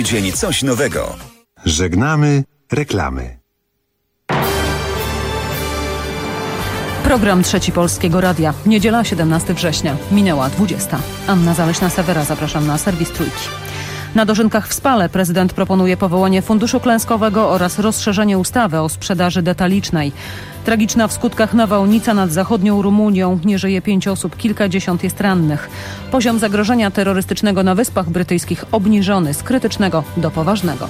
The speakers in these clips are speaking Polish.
Dzień coś nowego. Żegnamy reklamy. Program Trzeci Polskiego Radia. Niedziela 17 września. Minęła 20. Anna Zaleśna-Sewera. Zapraszam na serwis Trójki. Na dożynkach w Spale prezydent proponuje powołanie Funduszu Klęskowego oraz rozszerzenie ustawy o sprzedaży detalicznej. Tragiczna w skutkach nawałnica nad zachodnią Rumunią. Nie żyje 5 osób, kilkadziesiąt jest rannych. Poziom zagrożenia terrorystycznego na Wyspach Brytyjskich obniżony z krytycznego do poważnego.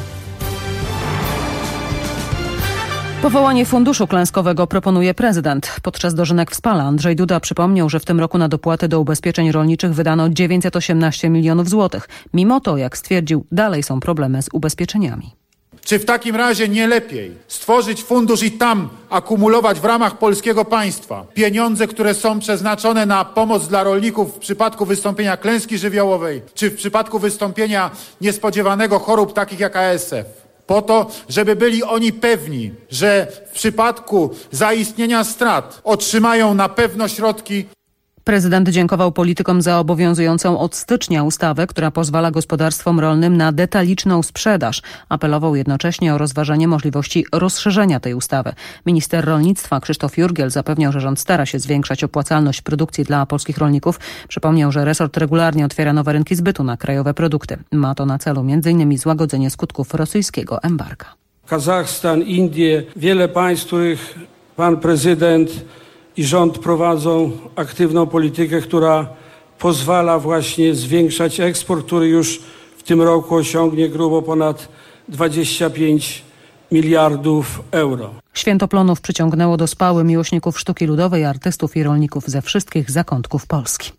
Powołanie Funduszu Klęskowego proponuje prezydent. Podczas dożynek w Spale Andrzej Duda przypomniał, że w tym roku na dopłaty do ubezpieczeń rolniczych wydano 918 milionów złotych. Mimo to, jak stwierdził, dalej są problemy z ubezpieczeniami. Czy w takim razie nie lepiej stworzyć fundusz i tam akumulować w ramach polskiego państwa pieniądze, które są przeznaczone na pomoc dla rolników w przypadku wystąpienia klęski żywiołowej, czy w przypadku wystąpienia niespodziewanego chorób takich jak ASF? Po to, żeby byli oni pewni, że w przypadku zaistnienia strat otrzymają na pewno środki. Prezydent dziękował politykom za obowiązującą od stycznia ustawę, która pozwala gospodarstwom rolnym na detaliczną sprzedaż. Apelował jednocześnie o rozważenie możliwości rozszerzenia tej ustawy. Minister rolnictwa Krzysztof Jurgiel zapewniał, że rząd stara się zwiększać opłacalność produkcji dla polskich rolników. Przypomniał, że resort regularnie otwiera nowe rynki zbytu na krajowe produkty. Ma to na celu m.in. złagodzenie skutków rosyjskiego embarga. Kazachstan, Indie, wiele państw, których pan prezydent i rząd prowadzą aktywną politykę, która pozwala właśnie zwiększać eksport, który już w tym roku osiągnie grubo ponad 25 miliardów euro. Święto Plonów przyciągnęło do Spały miłośników sztuki ludowej, artystów i rolników ze wszystkich zakątków Polski.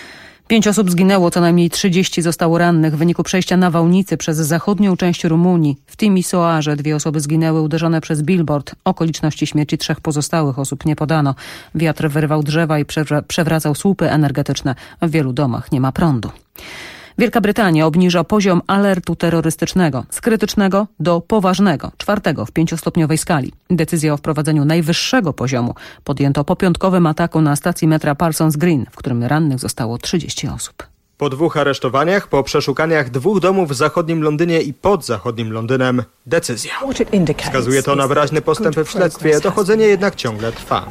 5 osób zginęło, co najmniej 30 zostało rannych w wyniku przejścia nawałnicy przez zachodnią część Rumunii. W Timisoarze 2 osoby zginęły uderzone przez billboard. Okoliczności śmierci 3 pozostałych osób nie podano. Wiatr wyrywał drzewa i przewracał słupy energetyczne. W wielu domach nie ma prądu. Wielka Brytania obniża poziom alertu terrorystycznego z krytycznego do poważnego, 4 w 5-stopniowej skali. Decyzję o wprowadzeniu najwyższego poziomu podjęto po piątkowym ataku na stacji metra Parsons Green, w którym rannych zostało 30 osób. Po 2 aresztowaniach, po przeszukaniach 2 domów w zachodnim Londynie i pod zachodnim Londynem, decyzja. Wskazuje to na wyraźny postęp w śledztwie, dochodzenie jednak ciągle trwa.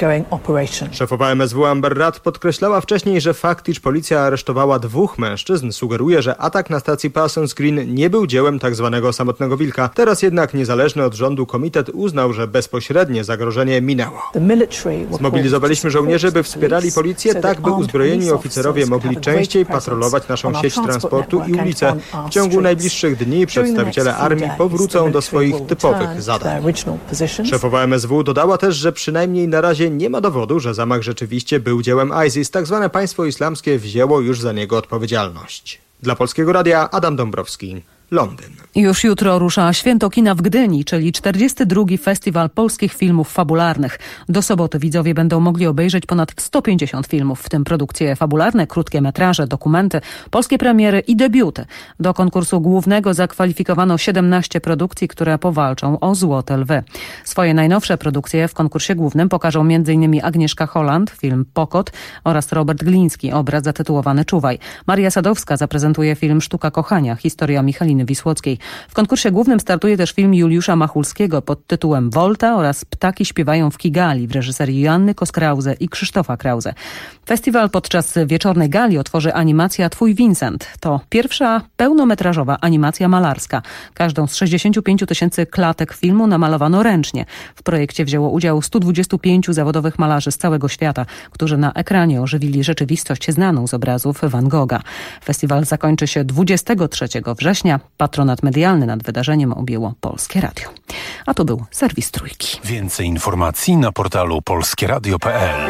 Szefowa MSW Amber Rudd podkreślała wcześniej, że fakt, iż policja aresztowała 2 mężczyzn, sugeruje, że atak na stacji Parsons Green nie był dziełem tzw. samotnego wilka. Teraz jednak niezależny od rządu komitet uznał, że bezpośrednie zagrożenie minęło. Zmobilizowaliśmy żołnierzy, by wspierali policję, tak by uzbrojeni oficerowie mogli częściej patrolować naszą sieć transportu i ulice. W ciągu najbliższych dni przedstawiciele armii powrócą do swoich typowych zadań. Szefowa MSW dodała też, że przynajmniej na razie nie ma dowodu, że zamach rzeczywiście był dziełem ISIS. Tak zwane państwo islamskie wzięło już za niego odpowiedzialność. Dla Polskiego Radia Adam Dąbrowski. Londyn. Już jutro rusza Święto Kina w Gdyni, czyli 42. Festiwal Polskich Filmów Fabularnych. Do soboty widzowie będą mogli obejrzeć ponad 150 filmów, w tym produkcje fabularne, krótkie metraże, dokumenty, polskie premiery i debiuty. Do konkursu głównego zakwalifikowano 17 produkcji, które powalczą o Złote Lwy. Swoje najnowsze produkcje w konkursie głównym pokażą m.in. Agnieszka Holland, film Pokot oraz Robert Gliński, obraz zatytułowany Czuwaj. Maria Sadowska zaprezentuje film Sztuka Kochania, historia Michaliny Wisłockiej. W konkursie głównym startuje też film Juliusza Machulskiego pod tytułem Volta oraz Ptaki śpiewają w Kigali w reżyserii Joanny Koskrause i Krzysztofa Krause. Festiwal podczas wieczornej gali otworzy animacja Twój Vincent. To pierwsza pełnometrażowa animacja malarska. Każdą z 65 000 klatek filmu namalowano ręcznie. W projekcie wzięło udział 125 zawodowych malarzy z całego świata, którzy na ekranie ożywili rzeczywistość znaną z obrazów Van Gogha. Festiwal zakończy się 23 września. Patronat medialny nad wydarzeniem objęło Polskie Radio. A to był serwis Trójki. Więcej informacji na portalu polskieradio.pl.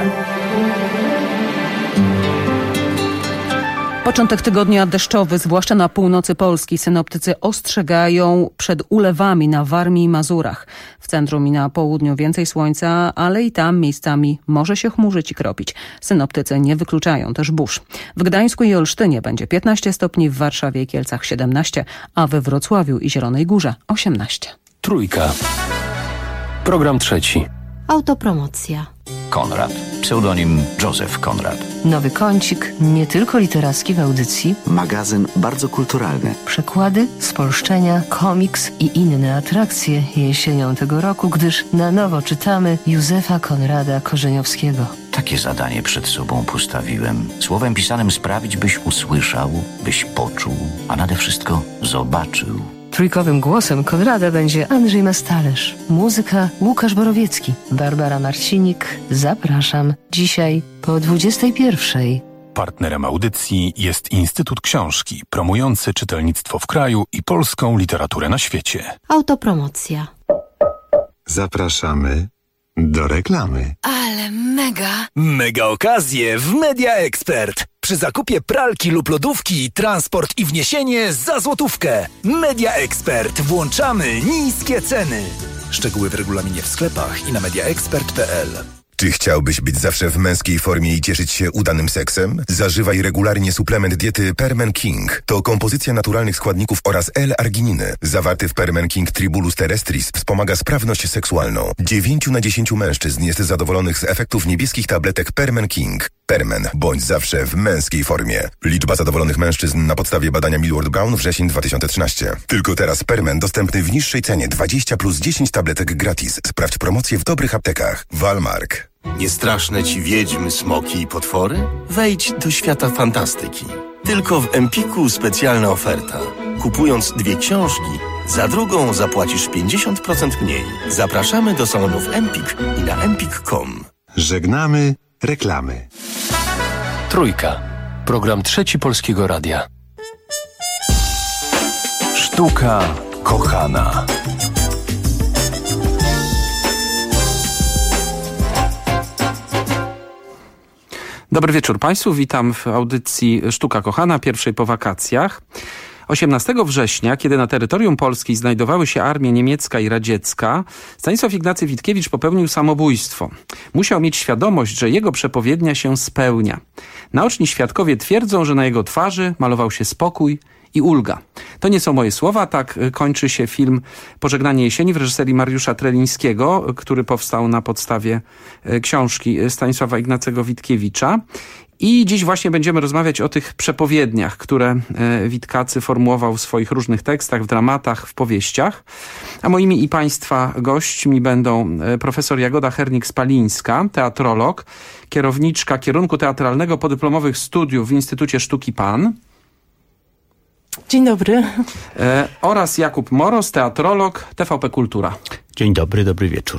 Początek tygodnia deszczowy, zwłaszcza na północy Polski. Synoptycy ostrzegają przed ulewami na Warmii i Mazurach. W centrum i na południu więcej słońca, ale i tam miejscami może się chmurzyć i kropić. Synoptycy nie wykluczają też burz. W Gdańsku i Olsztynie będzie 15 stopni, w Warszawie i Kielcach 17, a we Wrocławiu i Zielonej Górze 18. Trójka. Program trzeci. Autopromocja. Konrad. Pseudonim Józef Konrad. nowy kącik, nie tylko literacki w audycji, magazyn bardzo kulturalny, przekłady, spolszczenia, komiks i inne atrakcje jesienią tego roku, gdyż na nowo czytamy Józefa Konrada Korzeniowskiego. Takie zadanie przed sobą postawiłem. Słowem pisanym sprawić, byś usłyszał, byś poczuł, a nade wszystko zobaczył. Trójkowym głosem Konrada będzie Andrzej Mastalerz. Muzyka Łukasz Borowiecki. Barbara Marcinik. Zapraszam. Dzisiaj po 21:00. Partnerem audycji jest Instytut Książki, promujący czytelnictwo w kraju i polską literaturę na świecie. Autopromocja. Zapraszamy do reklamy. Ale mega! Mega okazje w Media Expert. Przy zakupie pralki lub lodówki, transport i wniesienie za złotówkę. Media Expert. Włączamy niskie ceny. Szczegóły w regulaminie w sklepach i na mediaexpert.pl. Czy chciałbyś być zawsze w męskiej formie i cieszyć się udanym seksem? Zażywaj regularnie suplement diety Permen King. To kompozycja naturalnych składników oraz L-argininy. Zawarty w Permen King Tribulus terrestris wspomaga sprawność seksualną. 9 na 10 mężczyzn jest zadowolonych z efektów niebieskich tabletek Permen King. Permen. Bądź zawsze w męskiej formie. Liczba zadowolonych mężczyzn na podstawie badania Millward Brown wrzesień 2013. Tylko teraz Permen dostępny w niższej cenie 20 plus 10 tabletek gratis. Sprawdź promocję w dobrych aptekach. Walmark. Nie straszne ci wiedźmy, smoki i potwory? Wejdź do świata fantastyki. Tylko w Empiku specjalna oferta. Kupując 2 książki, za drugą zapłacisz 50% mniej. Zapraszamy do salonów Empik i na empik.com. Żegnamy reklamy. Trójka. Program Trzeci Polskiego Radia. Sztuka kochana. Dobry wieczór Państwu, witam w audycji Sztuka Kochana, pierwszej po wakacjach. 18 września, kiedy na terytorium Polski znajdowały się armie niemiecka i radziecka, Stanisław Ignacy Witkiewicz popełnił samobójstwo. Musiał mieć świadomość, że jego przepowiednia się spełnia. Naoczni świadkowie twierdzą, że na jego twarzy malował się spokój i ulga. To nie są moje słowa, tak kończy się film Pożegnanie jesieni w reżyserii Mariusza Trelińskiego, który powstał na podstawie książki Stanisława Ignacego Witkiewicza. I dziś właśnie będziemy rozmawiać o tych przepowiedniach, które Witkacy formułował w swoich różnych tekstach, w dramatach, w powieściach. A moimi i Państwa gośćmi będą profesor Jagoda Hernik-Spalińska, teatrolog, kierowniczka kierunku teatralnego podyplomowych studiów w Instytucie Sztuki PAN. Dzień dobry. Oraz Jakub Moros, teatrolog, TVP Kultura. Dzień dobry, dobry wieczór.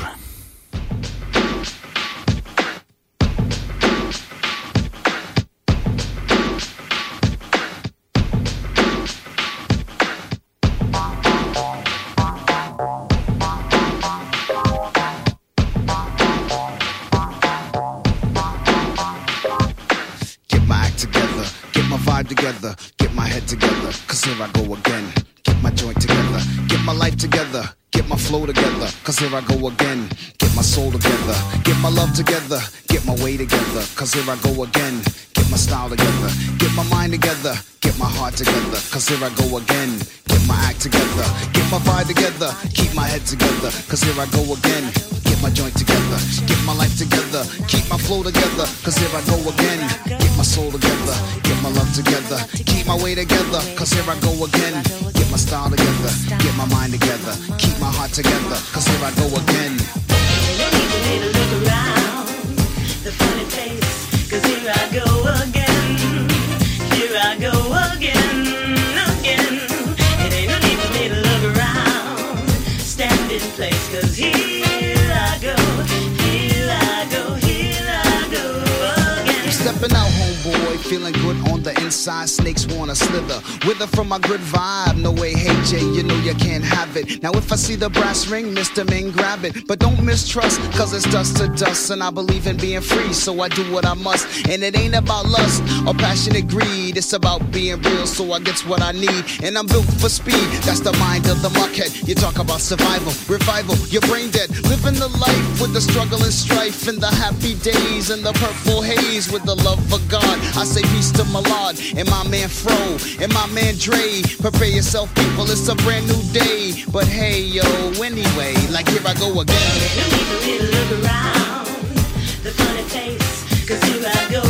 Together, get my head together, cause here I go again. Get my joint together, get my life together, get my flow together, cause here I go again. Get my soul together, get my love together, get my way together, cause here I go again. Get my style together, get my mind together, get my heart together, cause here I go again. Get my act together, get my vibe together, keep my head together, cause here I go again. Get my joint together, get my life together, keep my flow together, cause here I go again. Get my soul together, get my love together, keep my way together, cause here I go again. Get my style together, get my mind together, keep my heart together, cause here I go again. Look around, the funny place, cause here I go again. Here I go again, again. It ain't no need for me to look around, stand in place, cause here I go, here I go, here I go again. I'm stepping out, homeboy, feeling good on the inside. Snakes wanna slither, wither from my good vibe. No way, hey Jay, you know you can't have it. Now if I see the brass ring, Mr. Ming, grab it. But don't mistrust, cause it's dust to dust. And I believe in being free, so I do what I must. And it ain't about lust or passionate greed. It's about being real, so I get what I need. And I'm built for speed, that's the mind of the muckhead. You talk about survival, revival, you're brain dead. Living the life with the struggle and strife. And the happy days and the purple haze with the love for God. I say peace to Malad and my man Fro and my man Dre. Prepare yourself, people, it's a brand new day. But hey, yo, anyway, like here I go again. No need for me to look around, the funny face, cause here I go again.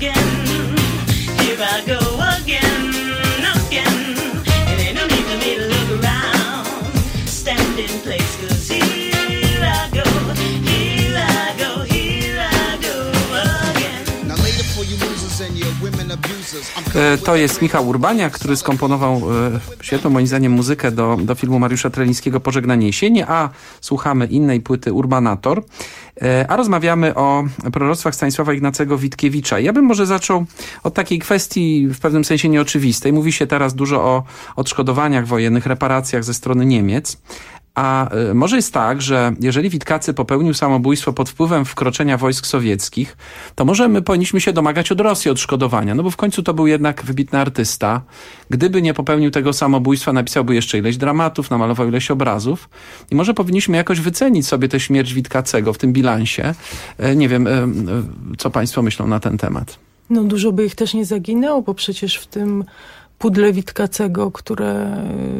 again. Here I go again, again. It ain't no need for me to look around, stand in place, 'cause here I go, here I go, here I go again. Now later for you losers and your women abusers. To jest Michał Urbaniak, który skomponował świetną moim zdaniem muzykę do filmu Mariusza Trelińskiego Pożegnanie jesieni, a słuchamy innej płyty Urbanator, a rozmawiamy o proroctwach Stanisława Ignacego Witkiewicza. Ja bym może zaczął od takiej kwestii w pewnym sensie nieoczywistej. Mówi się teraz dużo o odszkodowaniach wojennych, reparacjach ze strony Niemiec. A może jest tak, że jeżeli Witkacy popełnił samobójstwo pod wpływem wkroczenia wojsk sowieckich, to może my powinniśmy się domagać od Rosji odszkodowania, no bo w końcu to był jednak wybitny artysta. Gdyby nie popełnił tego samobójstwa, napisałby jeszcze ileś dramatów, namalował ileś obrazów i może powinniśmy jakoś wycenić sobie tę śmierć Witkacego w tym bilansie. Nie wiem, co państwo myślą na ten temat. No dużo by ich też nie zaginęło, bo przecież w tym pudle Witkacego, które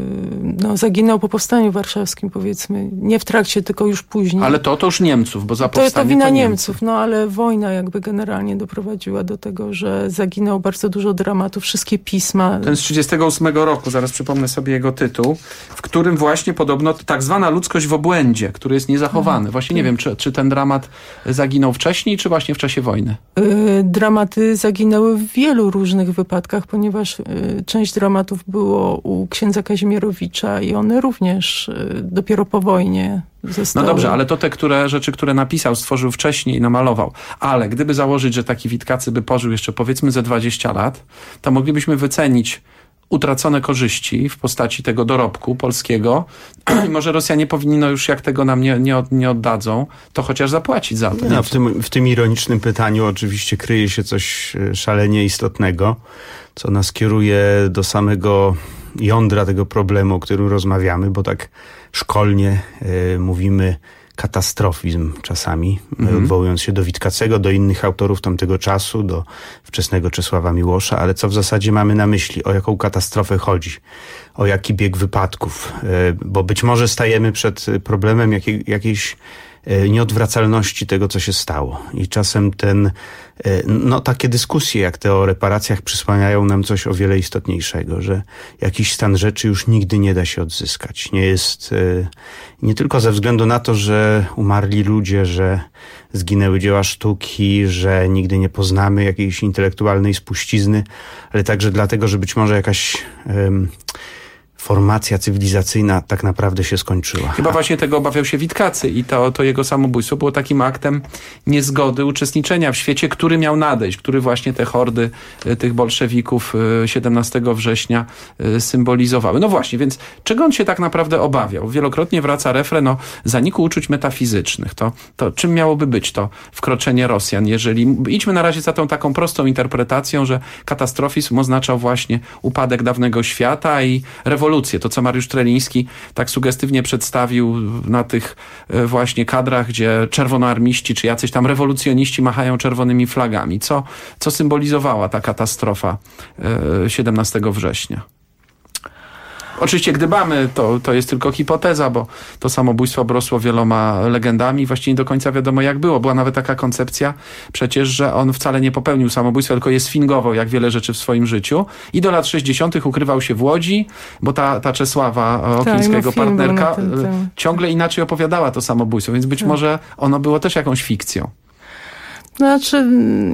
zaginął po powstaniu warszawskim, powiedzmy, nie w trakcie, tylko już później. Ale to już Niemców, bo za powstanie to wina Niemców, ale wojna jakby generalnie doprowadziła do tego, że zaginęło bardzo dużo dramatów, wszystkie pisma. Ten z 1938 roku, zaraz przypomnę sobie jego tytuł, w którym właśnie podobno tak zwana ludzkość w obłędzie, który jest niezachowany. Właśnie nie wiem, czy ten dramat zaginął wcześniej, czy właśnie w czasie wojny? Dramaty zaginęły w wielu różnych wypadkach, ponieważ część dramatów było u księdza Kazimierowicza i one również dopiero po wojnie zostały. No dobrze, ale to te rzeczy, które napisał, stworzył wcześniej, namalował. Ale gdyby założyć, że taki Witkacy by pożył jeszcze powiedzmy ze 20 lat, to moglibyśmy wycenić utracone korzyści w postaci tego dorobku polskiego. Może Rosjanie powinni, już jak tego nam nie oddadzą, to chociaż zapłacić za to. No, w tym ironicznym pytaniu oczywiście kryje się coś szalenie istotnego, co nas kieruje do samego jądra tego problemu, o którym rozmawiamy, bo tak szkolnie mówimy katastrofizm czasami, odwołując się do Witkacego, do innych autorów tamtego czasu, do wczesnego Czesława Miłosza, ale co w zasadzie mamy na myśli? O jaką katastrofę chodzi? O jaki bieg wypadków? Bo być może stajemy przed problemem jakiejś nieodwracalności tego, co się stało. I czasem takie dyskusje, jak te o reparacjach, przysłaniają nam coś o wiele istotniejszego, że jakiś stan rzeczy już nigdy nie da się odzyskać. Nie jest, nie tylko ze względu na to, że umarli ludzie, że zginęły dzieła sztuki, że nigdy nie poznamy jakiejś intelektualnej spuścizny, ale także dlatego, że być może jakaś formacja cywilizacyjna tak naprawdę się skończyła. Chyba właśnie tego obawiał się Witkacy i to jego samobójstwo było takim aktem niezgody, uczestniczenia w świecie, który miał nadejść, który właśnie te hordy tych bolszewików 17 września symbolizowały. No właśnie, więc czego on się tak naprawdę obawiał? Wielokrotnie wraca refren o zaniku uczuć metafizycznych. To czym miałoby być to wkroczenie Rosjan? Idźmy na razie za tą taką prostą interpretacją, że katastrofizm oznaczał właśnie upadek dawnego świata i rewolucję. To, co Mariusz Treliński tak sugestywnie przedstawił na tych właśnie kadrach, gdzie czerwonoarmiści czy jacyś tam rewolucjoniści machają czerwonymi flagami. Co symbolizowała ta katastrofa 17 września? Oczywiście gdybamy, to jest tylko hipoteza, bo to samobójstwo obrosło wieloma legendami i właściwie nie do końca wiadomo jak było. Była nawet taka koncepcja przecież, że on wcale nie popełnił samobójstwa, tylko je sfingował jak wiele rzeczy w swoim życiu i do lat 60. ukrywał się w Łodzi, bo ta Czesława Okińska, jego partnerka, ciągle inaczej opowiadała to samobójstwo, więc być może ono było też jakąś fikcją. Znaczy...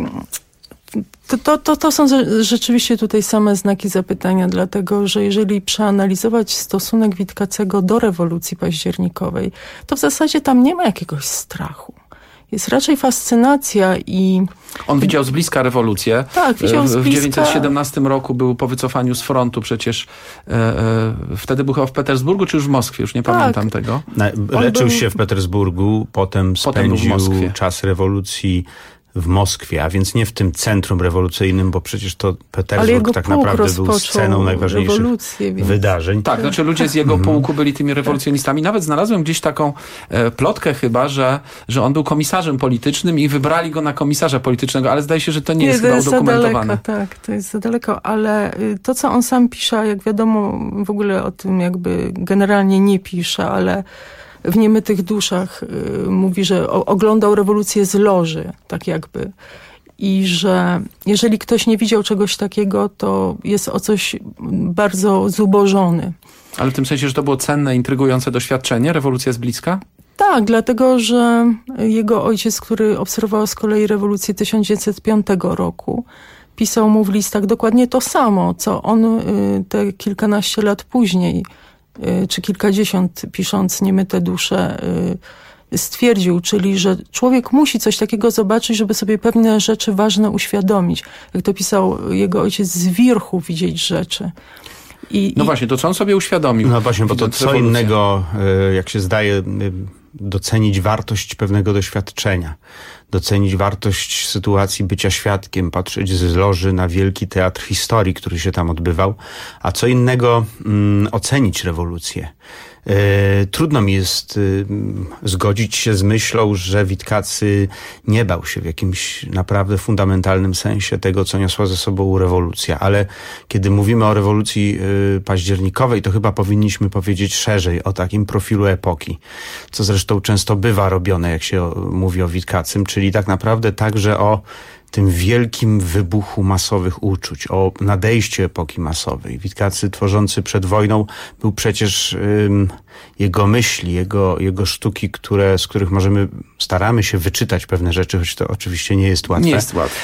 To są rzeczywiście tutaj same znaki zapytania, dlatego że jeżeli przeanalizować stosunek Witkacego do rewolucji październikowej, to w zasadzie tam nie ma jakiegoś strachu. Jest raczej fascynacja i... On widział z bliska rewolucję. Tak, widział z bliska. W 1917 roku był po wycofaniu z frontu przecież. Wtedy był chyba w Petersburgu, czy już w Moskwie? Już nie pamiętam tego. Leczył się w Petersburgu, potem spędził czas rewolucji w Moskwie, a więc nie w tym centrum rewolucyjnym, bo przecież to Petersburg tak naprawdę był sceną najważniejszych wydarzeń. Tak, znaczy ludzie z jego pułku byli tymi rewolucjonistami. Nawet znalazłem gdzieś taką plotkę chyba, że on był komisarzem politycznym i wybrali go na komisarza politycznego, ale zdaje się, że to nie jest chyba udokumentowane. Tak, to jest za daleko, ale to, co on sam pisze, jak wiadomo, w ogóle o tym jakby generalnie nie pisze, ale w Niemytych duszach mówi, że oglądał rewolucję z loży, tak jakby. i że jeżeli ktoś nie widział czegoś takiego, to jest o coś bardzo zubożony. Ale w tym sensie, że to było cenne, intrygujące doświadczenie, rewolucja z bliska? Tak, dlatego, że jego ojciec, który obserwował z kolei rewolucję 1905 roku, pisał mu w listach dokładnie to samo, co on te kilkanaście lat później, czy kilkadziesiąt, pisząc Niemyte dusze, stwierdził, czyli że człowiek musi coś takiego zobaczyć, żeby sobie pewne rzeczy ważne uświadomić. Jak to pisał jego ojciec, z wierchu widzieć rzeczy. No właśnie, to co on sobie uświadomił? No właśnie, bo to co innego, jak się zdaje, docenić wartość pewnego doświadczenia, docenić wartość sytuacji bycia świadkiem, patrzeć z loży na wielki teatr historii, który się tam odbywał, a co innego ocenić rewolucję. Trudno mi jest zgodzić się z myślą, że Witkacy nie bał się w jakimś naprawdę fundamentalnym sensie tego, co niosła ze sobą rewolucja, ale kiedy mówimy o rewolucji październikowej, to chyba powinniśmy powiedzieć szerzej o takim profilu epoki, co zresztą często bywa robione, jak się mówi o Witkacym, czyli tak naprawdę także o tym wielkim wybuchu masowych uczuć, o nadejściu epoki masowej. Witkacy tworzący przed wojną był przecież jego myśli, jego sztuki, z których staramy się wyczytać pewne rzeczy, choć to oczywiście nie jest łatwe. Nie jest łatwe.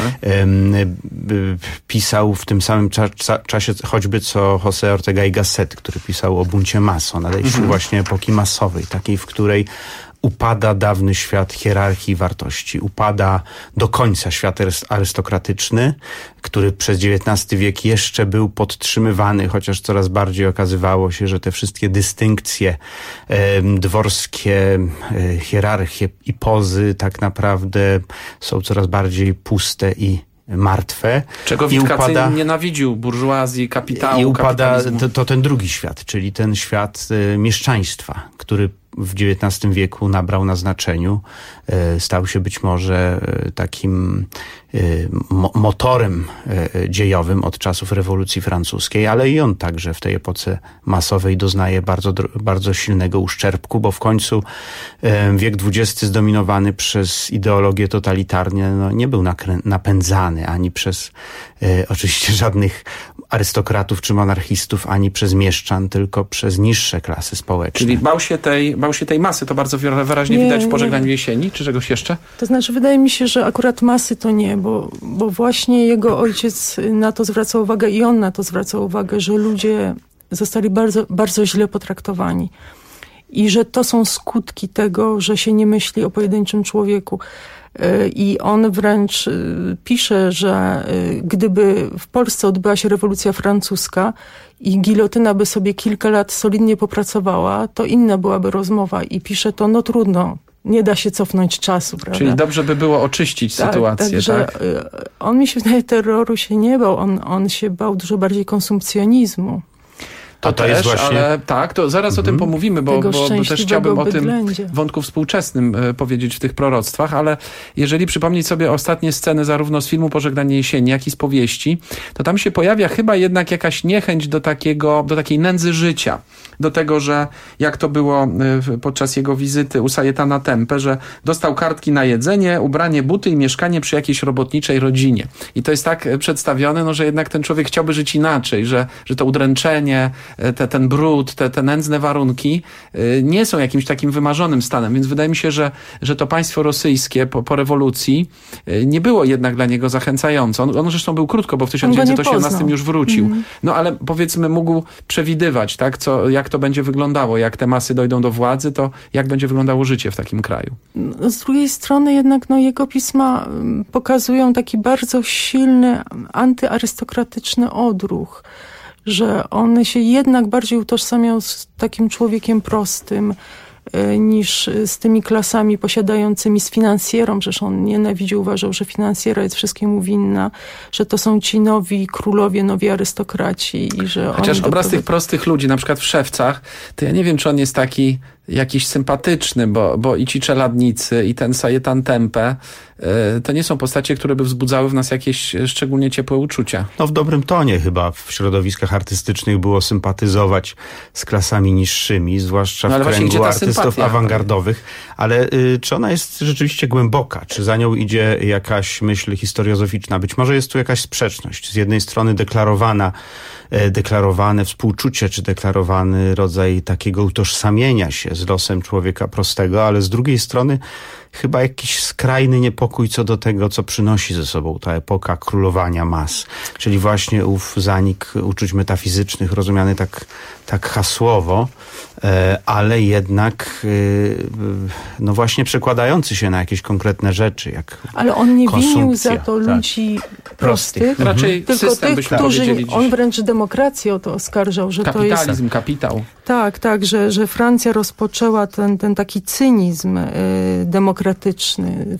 Pisał w tym samym czasie choćby co José Ortega y Gasset, który pisał o buncie mas, o nadejściu właśnie epoki masowej, takiej, w której upada dawny świat hierarchii wartości, upada do końca świat arystokratyczny, który przez XIX wiek jeszcze był podtrzymywany, chociaż coraz bardziej okazywało się, że te wszystkie dystynkcje dworskie, hierarchie i pozy tak naprawdę są coraz bardziej puste i martwe. Czego Witkacy nienawidził, burżuazji, kapitału, i upada to ten drugi świat, czyli ten świat mieszczaństwa, który w XIX wieku nabrał na znaczeniu, stał się być może takim motorem dziejowym od czasów rewolucji francuskiej, ale i on także w tej epoce masowej doznaje bardzo silnego uszczerbku, bo w końcu wiek XX zdominowany przez ideologie totalitarne nie był napędzany ani przez oczywiście żadnych arystokratów czy monarchistów, ani przez mieszczan, tylko przez niższe klasy społeczne. Czyli bał się tej masy, to bardzo wyraźnie widać w Pożegnaniu jesieni, czy czegoś jeszcze? To znaczy, wydaje mi się, że akurat masy to nie, bo właśnie jego ojciec na to zwracał uwagę i on na to zwracał uwagę, że ludzie zostali bardzo, bardzo źle potraktowani. I że to są skutki tego, że się nie myśli o pojedynczym człowieku. I on wręcz pisze, że gdyby w Polsce odbyła się rewolucja francuska i gilotyna by sobie kilka lat solidnie popracowała, to inna byłaby rozmowa. I pisze to, no trudno, nie da się cofnąć czasu, prawda? Czyli dobrze by było oczyścić sytuację, także, tak? On, mi się wydaje, terroru się nie bał. On się bał dużo bardziej konsumpcjonizmu. To też, jest właśnie... ale tak, to zaraz o tym pomówimy, bo też chciałbym o tym wątku współczesnym powiedzieć w tych proroctwach, ale jeżeli przypomnieć sobie ostatnie sceny zarówno z filmu Pożegnanie jesieni, jak i z powieści, to tam się pojawia chyba jednak jakaś niechęć do takiej nędzy życia. Do tego, że jak to było podczas jego wizyty u Sajetana Tempę, że dostał kartki na jedzenie, ubranie, buty i mieszkanie przy jakiejś robotniczej rodzinie. I to jest tak przedstawione, że jednak ten człowiek chciałby żyć inaczej, że to udręczenie, ten brud, te nędzne warunki nie są jakimś takim wymarzonym stanem, więc wydaje mi się, że to państwo rosyjskie po rewolucji nie było jednak dla niego zachęcające. On zresztą był krótko, bo w 1918 już wrócił. No ale powiedzmy mógł przewidywać, tak, jak to będzie wyglądało, jak te masy dojdą do władzy, to jak będzie wyglądało życie w takim kraju. Z drugiej strony jednak jego pisma pokazują taki bardzo silny antyarystokratyczny odruch, że on się jednak bardziej utożsamiał z takim człowiekiem prostym niż z tymi klasami posiadającymi, z finansjerą. Przecież on nienawidził, uważał, że finansjera jest wszystkiemu winna, że to są ci nowi królowie, nowi arystokraci. I że chociaż obraz tych prostych ludzi, na przykład w Szewcach, to ja nie wiem, czy on jest taki jakiś sympatyczny, bo i ci czeladnicy, i ten Sajetan Tempę to nie są postacie, które by wzbudzały w nas jakieś szczególnie ciepłe uczucia. No w dobrym tonie chyba w środowiskach artystycznych było sympatyzować z klasami niższymi, zwłaszcza w kręgu artystów awangardowych. Ale czy ona jest rzeczywiście głęboka? Czy za nią idzie jakaś myśl historiozoficzna? Być może jest tu jakaś sprzeczność. Z jednej strony deklarowane współczucie, czy deklarowany rodzaj takiego utożsamienia się z losem człowieka prostego, ale z drugiej strony chyba jakiś skrajny niepokój co do tego, co przynosi ze sobą ta epoka królowania mas. Czyli właśnie ów zanik uczuć metafizycznych, rozumiany tak hasłowo, ale jednak no właśnie przekładający się na jakieś konkretne rzeczy, jak ale on nie winił za to ludzi prostych, raczej tylko system, tych, którzy, on wręcz demokrację o to oskarżał, że kapitalizm, to jest... kapitał. Tak, że Francja rozpoczęła ten taki cynizm demokratyczny,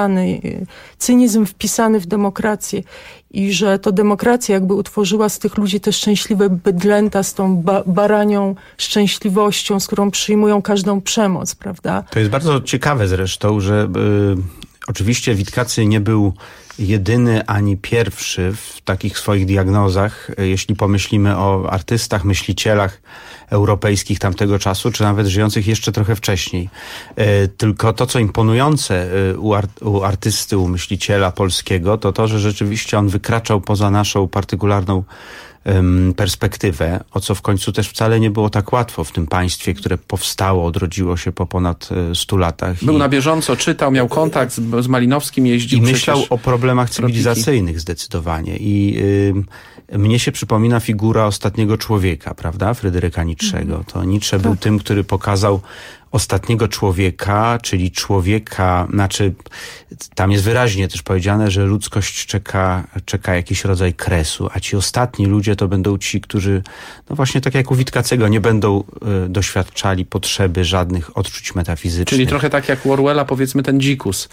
cynizm wpisany w demokrację i że to demokracja jakby utworzyła z tych ludzi te szczęśliwe bydlęta z tą baranią szczęśliwością, z którą przyjmują każdą przemoc, prawda? To jest bardzo ciekawe zresztą, że oczywiście Witkacy nie był jedyny ani pierwszy w takich swoich diagnozach, jeśli pomyślimy o artystach, myślicielach europejskich tamtego czasu, czy nawet żyjących jeszcze trochę wcześniej. Tylko to, co imponujące u artysty, u myśliciela polskiego, to, że rzeczywiście on wykraczał poza naszą partykularną perspektywę, o co w końcu też wcale nie było tak łatwo w tym państwie, które powstało, odrodziło się po ponad 100 latach. Był na bieżąco, czytał, miał kontakt z Malinowskim, jeździł. I myślał o problemach cywilizacyjnych zdecydowanie. I mnie się przypomina figura ostatniego człowieka, prawda? Fryderyka Nietzschego. To Nietzsche był tym, który pokazał ostatniego człowieka, czyli człowieka, znaczy tam jest wyraźnie też powiedziane, że ludzkość czeka jakiś rodzaj kresu, a ci ostatni ludzie to będą ci, którzy, no właśnie tak jak u Witkacego, nie będą doświadczali potrzeby żadnych odczuć metafizycznych. Czyli trochę tak jak u Orwella, powiedzmy ten dzikus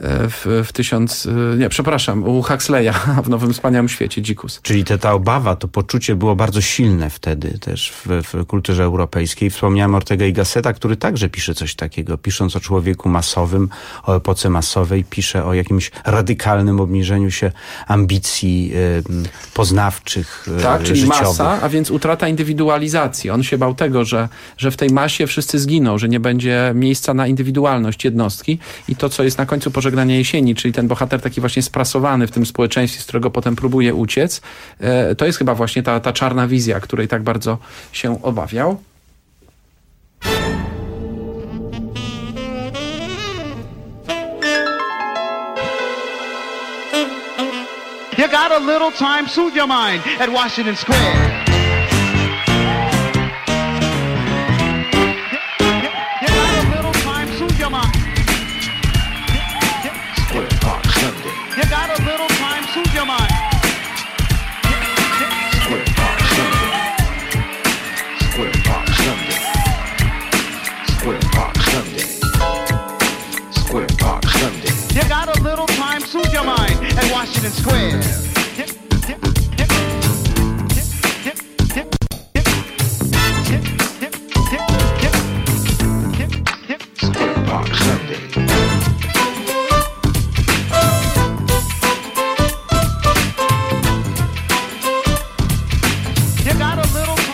u Huxleya w Nowym Wspaniałym Świecie, dzikus. Czyli ta obawa, to poczucie było bardzo silne wtedy też w kulturze europejskiej. Wspomniałem Ortega y Gasseta, który także pisze coś takiego. Pisząc o człowieku masowym, o epoce masowej, pisze o jakimś radykalnym obniżeniu się ambicji poznawczych, tak, czyli życiowych. masa, a więc utrata indywidualizacji. On się bał tego, że w tej masie wszyscy zginą, że nie będzie miejsca na indywidualność jednostki i to, co jest na końcu Pożegnania jesieni, czyli ten bohater taki właśnie sprasowany w tym społeczeństwie, z którego potem próbuje uciec, to jest chyba właśnie ta czarna wizja, której tak bardzo się obawiał. You got a little time, soothe your mind at Washington Square. You got a little time, soothe your mind. Square Park Sunday. You got a little time, soothe your mind. Square Park Sunday. Square Park Sunday. Square Park Sunday. Square Park Sunday. You got a little time, soothe your mind at Washington Square. Square Park Sunday. You got a little time.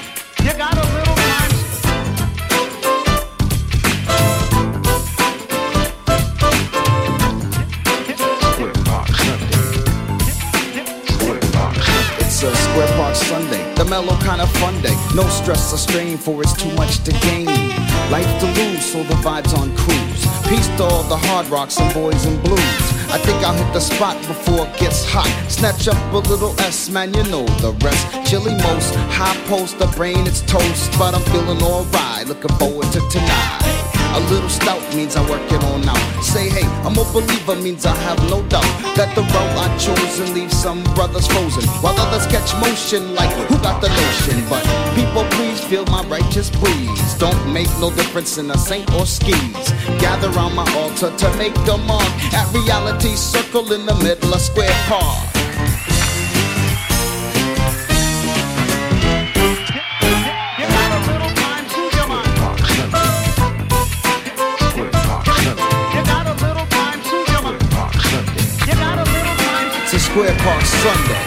Square Park Sunday, the mellow kind of fun day. No stress or strain, for it's too much to gain. Life to lose, so the vibes on cruise. Peace to all the hard rocks and boys in blues. I think I'll hit the spot before it gets hot. Snatch up a little S, man, you know the rest. Chilly most, high post, the brain it's toast. But I'm feeling alright, looking forward to tonight. A little stout means I'm working on out. Say hey, I'm a believer means I have no doubt that the route I chose and leave some brothers frozen while others catch motion like who got the notion. But people please feel my righteous breeze. Don't make no difference in a saint or skis. Gather round my altar to make a mark at reality circle in the middle of Square Park. Square Park Sunday.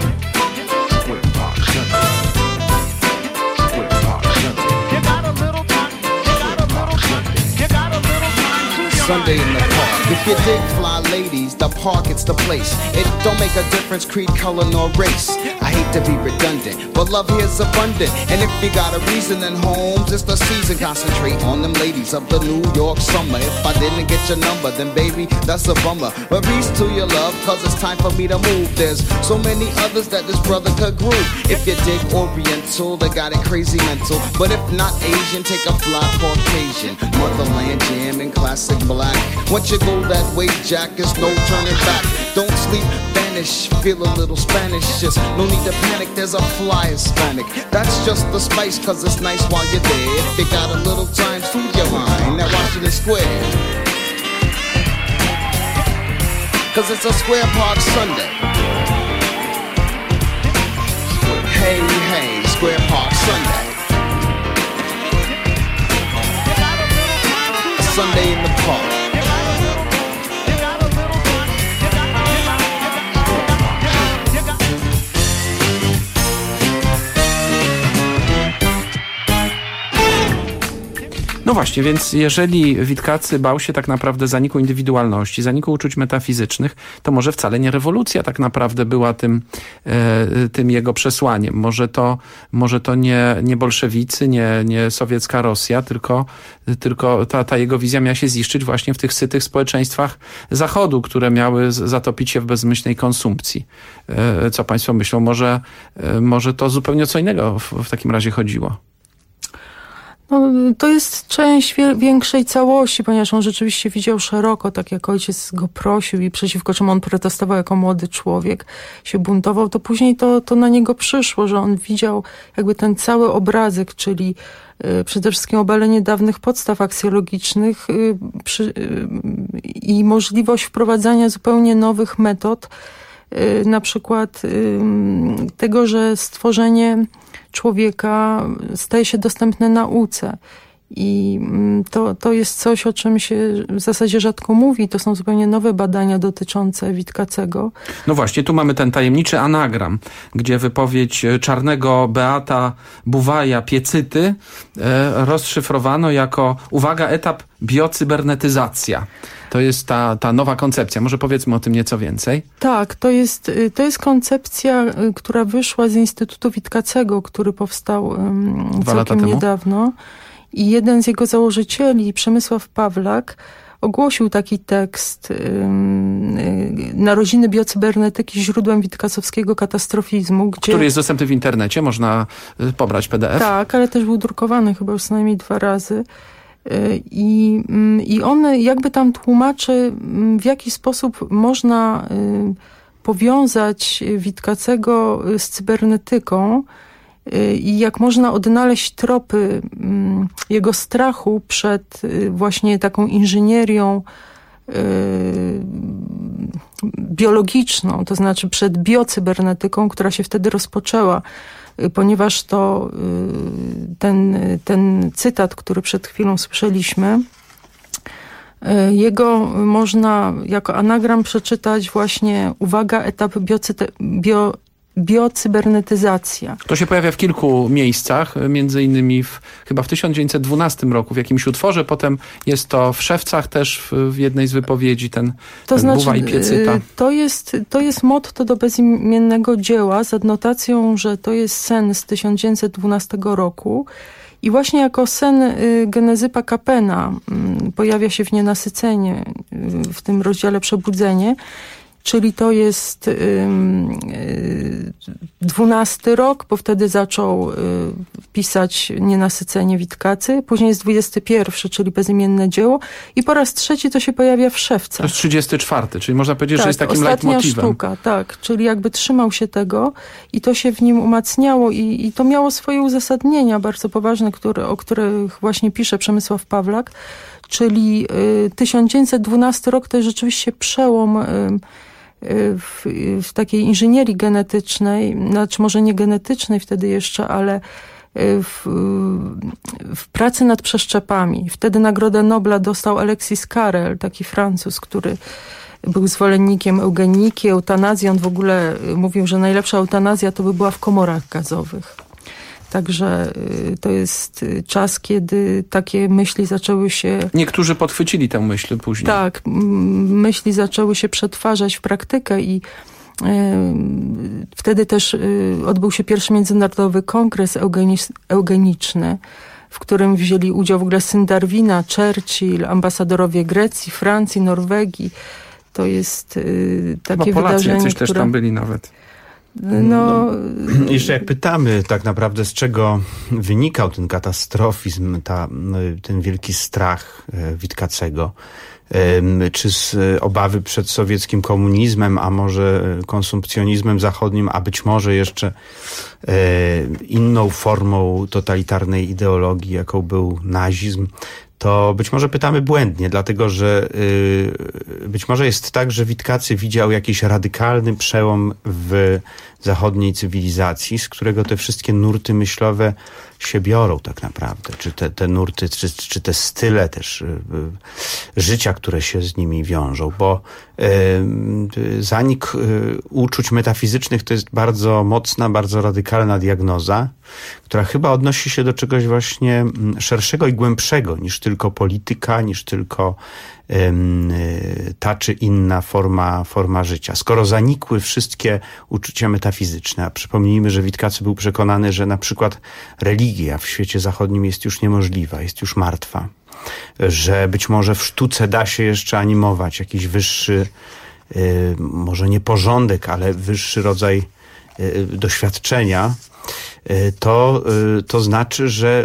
Sunday in the park. If you dig fly ladies, the park, it's the place. It don't make a difference, creed, color, nor race. I hate to be redundant, but love here's abundant. And if you got a reason, then Holmes, it's the season. Concentrate on them ladies of the New York summer. If I didn't get your number, then baby, that's a bummer. But peace to your love, cause it's time for me to move. There's so many others that this brother could groove. If you dig Oriental, they got it crazy mental. But if not Asian, take a fly Caucasian. Motherland jam and classic black. Once you go that way, Jack, there's no turning back. Don't sleep, vanish, feel a little Spanish. Just no need to panic, there's a fly Hispanic. That's just the spice, cause it's nice while you're there. If you got a little time, soothe your mind at Washington Square. Cause it's a Square Park Sunday. Hey, hey, Square Park Sunday. A Sunday in the park. No właśnie, więc jeżeli Witkacy bał się tak naprawdę zaniku indywidualności, zaniku uczuć metafizycznych, to może wcale nie rewolucja tak naprawdę była tym jego przesłaniem. Może to nie bolszewicy, nie sowiecka Rosja, tylko ta jego wizja miała się ziszczyć właśnie w tych sytych społeczeństwach Zachodu, które miały zatopić się w bezmyślnej konsumpcji. Co państwo myślą? Może to zupełnie o co innego w takim razie chodziło? No, to jest część większej całości, ponieważ on rzeczywiście widział szeroko, tak jak ojciec go prosił i przeciwko czemu on protestował jako młody człowiek, się buntował, to później to na niego przyszło, że on widział jakby ten cały obrazek, czyli przede wszystkim obalenie dawnych podstaw aksjologicznych i możliwość wprowadzania zupełnie nowych metod, na przykład tego, że stworzenie człowieka staje się dostępne nauce. I to jest coś, o czym się w zasadzie rzadko mówi. To są zupełnie nowe badania dotyczące Witkacego. No właśnie, tu mamy ten tajemniczy anagram, gdzie wypowiedź Czarnego Beata Buwaja Piecyty rozszyfrowano jako, uwaga, etap biocybernetyzacja. To jest ta nowa koncepcja. Może powiedzmy o tym nieco więcej. Tak, to jest koncepcja, która wyszła z Instytutu Witkacego, który powstał całkiem niedawno. I jeden z jego założycieli, Przemysław Pawlak, ogłosił taki tekst Narodziny biocybernetyki źródłem witkacowskiego katastrofizmu. Który jest dostępny w internecie, można pobrać PDF. Tak, ale też był drukowany chyba już co najmniej 2 razy. I on jakby tam tłumaczy, w jaki sposób można powiązać Witkacego z cybernetyką i jak można odnaleźć tropy jego strachu przed właśnie taką inżynierią biologiczną, to znaczy przed biocybernetyką, która się wtedy rozpoczęła, ponieważ to ten cytat, który przed chwilą słyszeliśmy, jego można jako anagram przeczytać właśnie, uwaga, etap biocybernetyzacja. To się pojawia w kilku miejscach, między innymi chyba w 1912 roku w jakimś utworze, potem jest to w Szewcach też w jednej z wypowiedzi ten Buwa i Piecyta. To jest motto do bezimiennego dzieła z adnotacją, że to jest sen z 1912 roku i właśnie jako sen Genezypa Capena pojawia się w Nienasycenie, w tym rozdziale Przebudzenie. Czyli to jest 12 rok, bo wtedy zaczął pisać Nienasycenie Witkacy. Później jest 21, czyli bezimienne dzieło. I po raz 3 to się pojawia w Szewcach. To jest 34, czyli można powiedzieć, tak, że jest takim ostatnia leitmotivem. Sztuka, tak. Czyli jakby trzymał się tego i to się w nim umacniało i to miało swoje uzasadnienia bardzo poważne, o których właśnie pisze Przemysław Pawlak. Czyli 1912 rok to jest rzeczywiście przełom w takiej inżynierii genetycznej, znaczy może nie genetycznej wtedy jeszcze, ale w pracy nad przeszczepami. Wtedy Nagrodę Nobla dostał Alexis Carrel, taki Francuz, który był zwolennikiem eugeniki, eutanazji. On w ogóle mówił, że najlepsza eutanazja to by była w komorach gazowych. Także to jest czas, kiedy takie myśli zaczęły się... Niektórzy podchwycili tę myśl później. Tak, myśli zaczęły się przetwarzać w praktykę i wtedy też odbył się pierwszy międzynarodowy kongres eugeniczny, w którym wzięli udział w ogóle syn Darwina, Churchill, ambasadorowie Grecji, Francji, Norwegii. To jest takie Polacy wydarzenie, jacyś też tam byli nawet. Jeszcze jak pytamy tak naprawdę, z czego wynikał ten katastrofizm, ten wielki strach Witkacego, czy z obawy przed sowieckim komunizmem, a może konsumpcjonizmem zachodnim, a być może jeszcze inną formą totalitarnej ideologii, jaką był nazizm, to być może pytamy błędnie, dlatego że być może jest tak, że Witkacy widział jakiś radykalny przełom w zachodniej cywilizacji, z którego te wszystkie nurty myślowe się biorą tak naprawdę. Czy te nurty, czy te style też życia, które się z nimi wiążą. Bo zanik uczuć metafizycznych to jest bardzo mocna, bardzo radykalna diagnoza, która chyba odnosi się do czegoś właśnie szerszego i głębszego niż tylko polityka, niż tylko ta czy inna forma życia. Skoro zanikły wszystkie uczucia metafizyczne, a przypomnijmy, że Witkacy był przekonany, że na przykład religia w świecie zachodnim jest już niemożliwa, jest już martwa, że być może w sztuce da się jeszcze animować jakiś wyższy, może nie porządek, ale wyższy rodzaj doświadczenia, to znaczy, że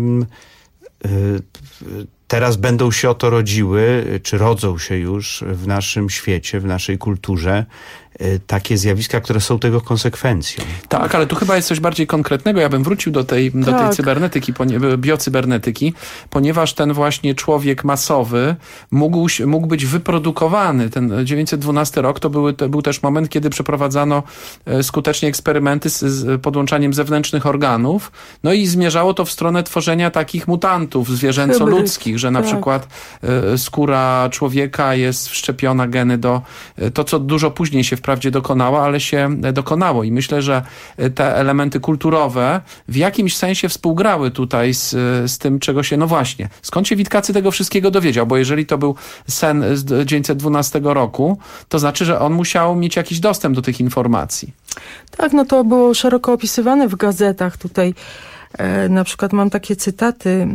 teraz będą się o to rodziły, czy rodzą się już w naszym świecie, w naszej kulturze takie zjawiska, które są tego konsekwencją. Tak, ale tu chyba jest coś bardziej konkretnego. Ja bym wrócił do tej cybernetyki, biocybernetyki, ponieważ ten właśnie człowiek masowy mógł być wyprodukowany. Ten 1912 rok to był też moment, kiedy przeprowadzano skutecznie eksperymenty z podłączaniem zewnętrznych organów, no i zmierzało to w stronę tworzenia takich mutantów zwierzęco-ludzkich, że na przykład skóra człowieka jest wszczepiona geny do to, co dużo później się wprawdzie dokonało, ale się dokonało i myślę, że te elementy kulturowe w jakimś sensie współgrały tutaj z tym, czego się, no właśnie, skąd się Witkacy tego wszystkiego dowiedział, bo jeżeli to był sen z 1912 roku, to znaczy, że on musiał mieć jakiś dostęp do tych informacji. Tak, no to było szeroko opisywane w gazetach tutaj. Na przykład mam takie cytaty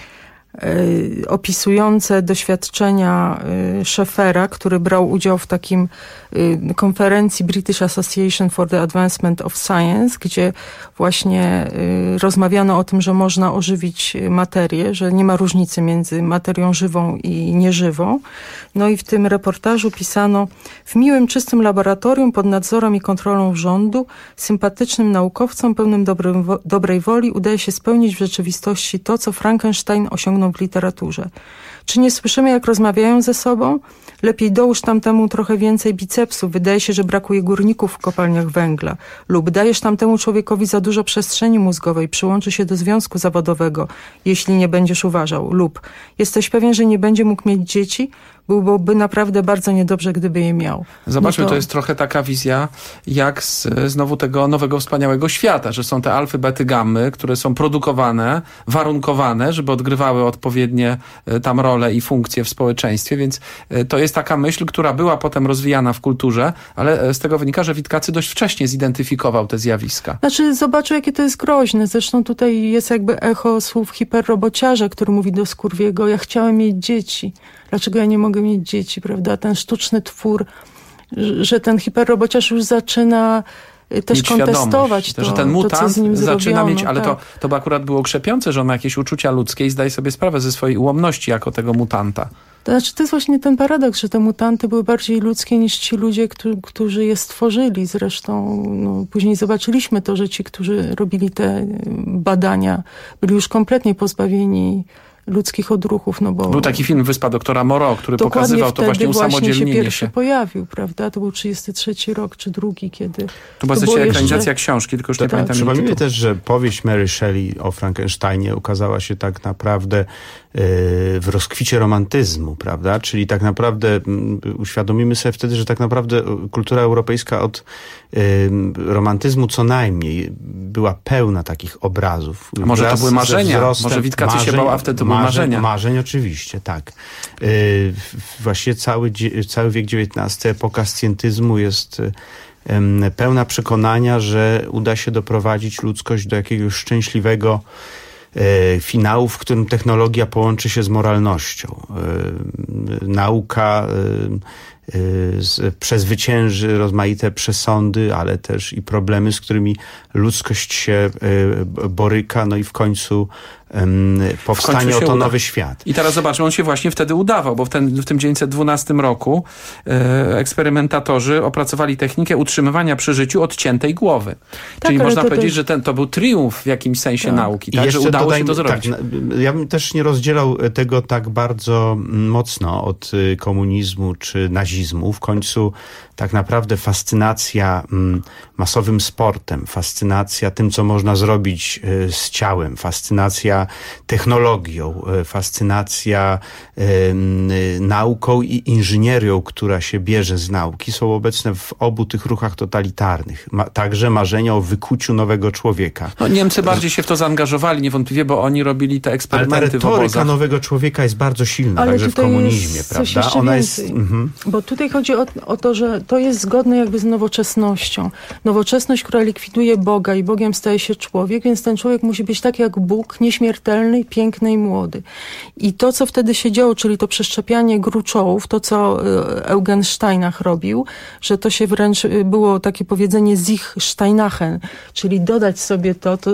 opisujące doświadczenia Schaeffera, który brał udział w takim konferencji British Association for the Advancement of Science, gdzie właśnie rozmawiano o tym, że można ożywić materię, że nie ma różnicy między materią żywą i nieżywą. No i w tym reportażu pisano: w miłym, czystym laboratorium pod nadzorem i kontrolą rządu sympatycznym naukowcom pełnym dobrej woli udaje się spełnić w rzeczywistości to, co Frankenstein osiągnął w literaturze. Czy nie słyszymy, jak rozmawiają ze sobą? Lepiej dołóż tamtemu trochę więcej bicepsów. Wydaje się, że brakuje górników w kopalniach węgla. Lub dajesz tamtemu człowiekowi za dużo przestrzeni mózgowej. Przyłączy się do związku zawodowego, jeśli nie będziesz uważał. Lub jesteś pewien, że nie będzie mógł mieć dzieci? Byłoby naprawdę bardzo niedobrze, gdyby je miał. Zobaczmy, to jest trochę taka wizja jak znowu tego nowego, wspaniałego świata, że są te alfy, bety, gammy, które są produkowane, warunkowane, żeby odgrywały odpowiednie tam role i funkcje w społeczeństwie, więc to jest taka myśl, która była potem rozwijana w kulturze, ale z tego wynika, że Witkacy dość wcześnie zidentyfikował te zjawiska. Znaczy zobaczył, jakie to jest groźne. Zresztą tutaj jest jakby echo słów hiperrobociarza, który mówi do Skurwiego: ja chciałem mieć dzieci. Dlaczego ja nie mogę mieć dzieci, prawda? Ten sztuczny twór, że ten hiperrobociarz już zaczyna też kontestować to, że ten mutant co z nim zaczyna zrobiono, mieć, ale tak. to by akurat było krzepiące, że on ma jakieś uczucia ludzkie i zdaje sobie sprawę ze swojej ułomności jako tego mutanta. To znaczy, to jest właśnie ten paradoks, że te mutanty były bardziej ludzkie niż ci ludzie, którzy je stworzyli. Zresztą później zobaczyliśmy to, że ci, którzy robili te badania, byli już kompletnie pozbawieni ludzkich odruchów. No bo był taki film Wyspa doktora Moreau, który pokazywał to właśnie usamodzielnienie się pierwszy pojawił, prawda? To był 33 rok, czy drugi, kiedy... To była zresztą ekranizacja książki, tylko już nie pamiętam. Przypomnijmy też, że powieść Mary Shelley o Frankensteinie ukazała się tak naprawdę w rozkwicie romantyzmu, prawda? Czyli tak naprawdę uświadomimy sobie wtedy, że tak naprawdę kultura europejska od romantyzmu co najmniej była pełna takich obrazów. A może to były marzenia? Może Witkacy się bał, a wtedy to były marzenia? Marzeń oczywiście, tak. Właściwie cały wiek XIX, epoka scjentyzmu jest pełna przekonania, że uda się doprowadzić ludzkość do jakiegoś szczęśliwego finału, w którym technologia połączy się z moralnością. Nauka przezwycięży rozmaite przesądy, ale też i problemy, z którymi ludzkość się boryka, no i w końcu powstanie oto nowy świat. I teraz zobaczmy, on się właśnie wtedy udawał, bo w tym 1912 roku eksperymentatorzy opracowali technikę utrzymywania przy życiu odciętej głowy. Tak, czyli można powiedzieć, że to był triumf w jakimś sensie nauki, tak? Że udało się to zrobić. Tak, ja bym też nie rozdzielał tego tak bardzo mocno od komunizmu czy nazizmu. W końcu tak naprawdę fascynacja masowym sportem, fascynacja tym, co można zrobić z ciałem, fascynacja technologią, fascynacja nauką i inżynierią, która się bierze z nauki, są obecne w obu tych ruchach totalitarnych. Także marzenia o wykuciu nowego człowieka. No, Niemcy bardziej się w to zaangażowali niewątpliwie, bo oni robili te eksperymenty w obozach. Ale ta retoryka nowego człowieka jest bardzo silna, także w komunizmie, prawda? Ona jest... Bo tutaj chodzi o to, że to jest zgodne jakby z nowoczesnością. Nowoczesność, która likwiduje Boga i Bogiem staje się człowiek, więc ten człowiek musi być tak jak Bóg, nieśmiertelny, piękny i młody. I to, co wtedy się działo, czyli to przeszczepianie gruczołów, to, co Eugen Steinach robił, że to się wręcz było takie powiedzenie sich Steinachen, czyli dodać sobie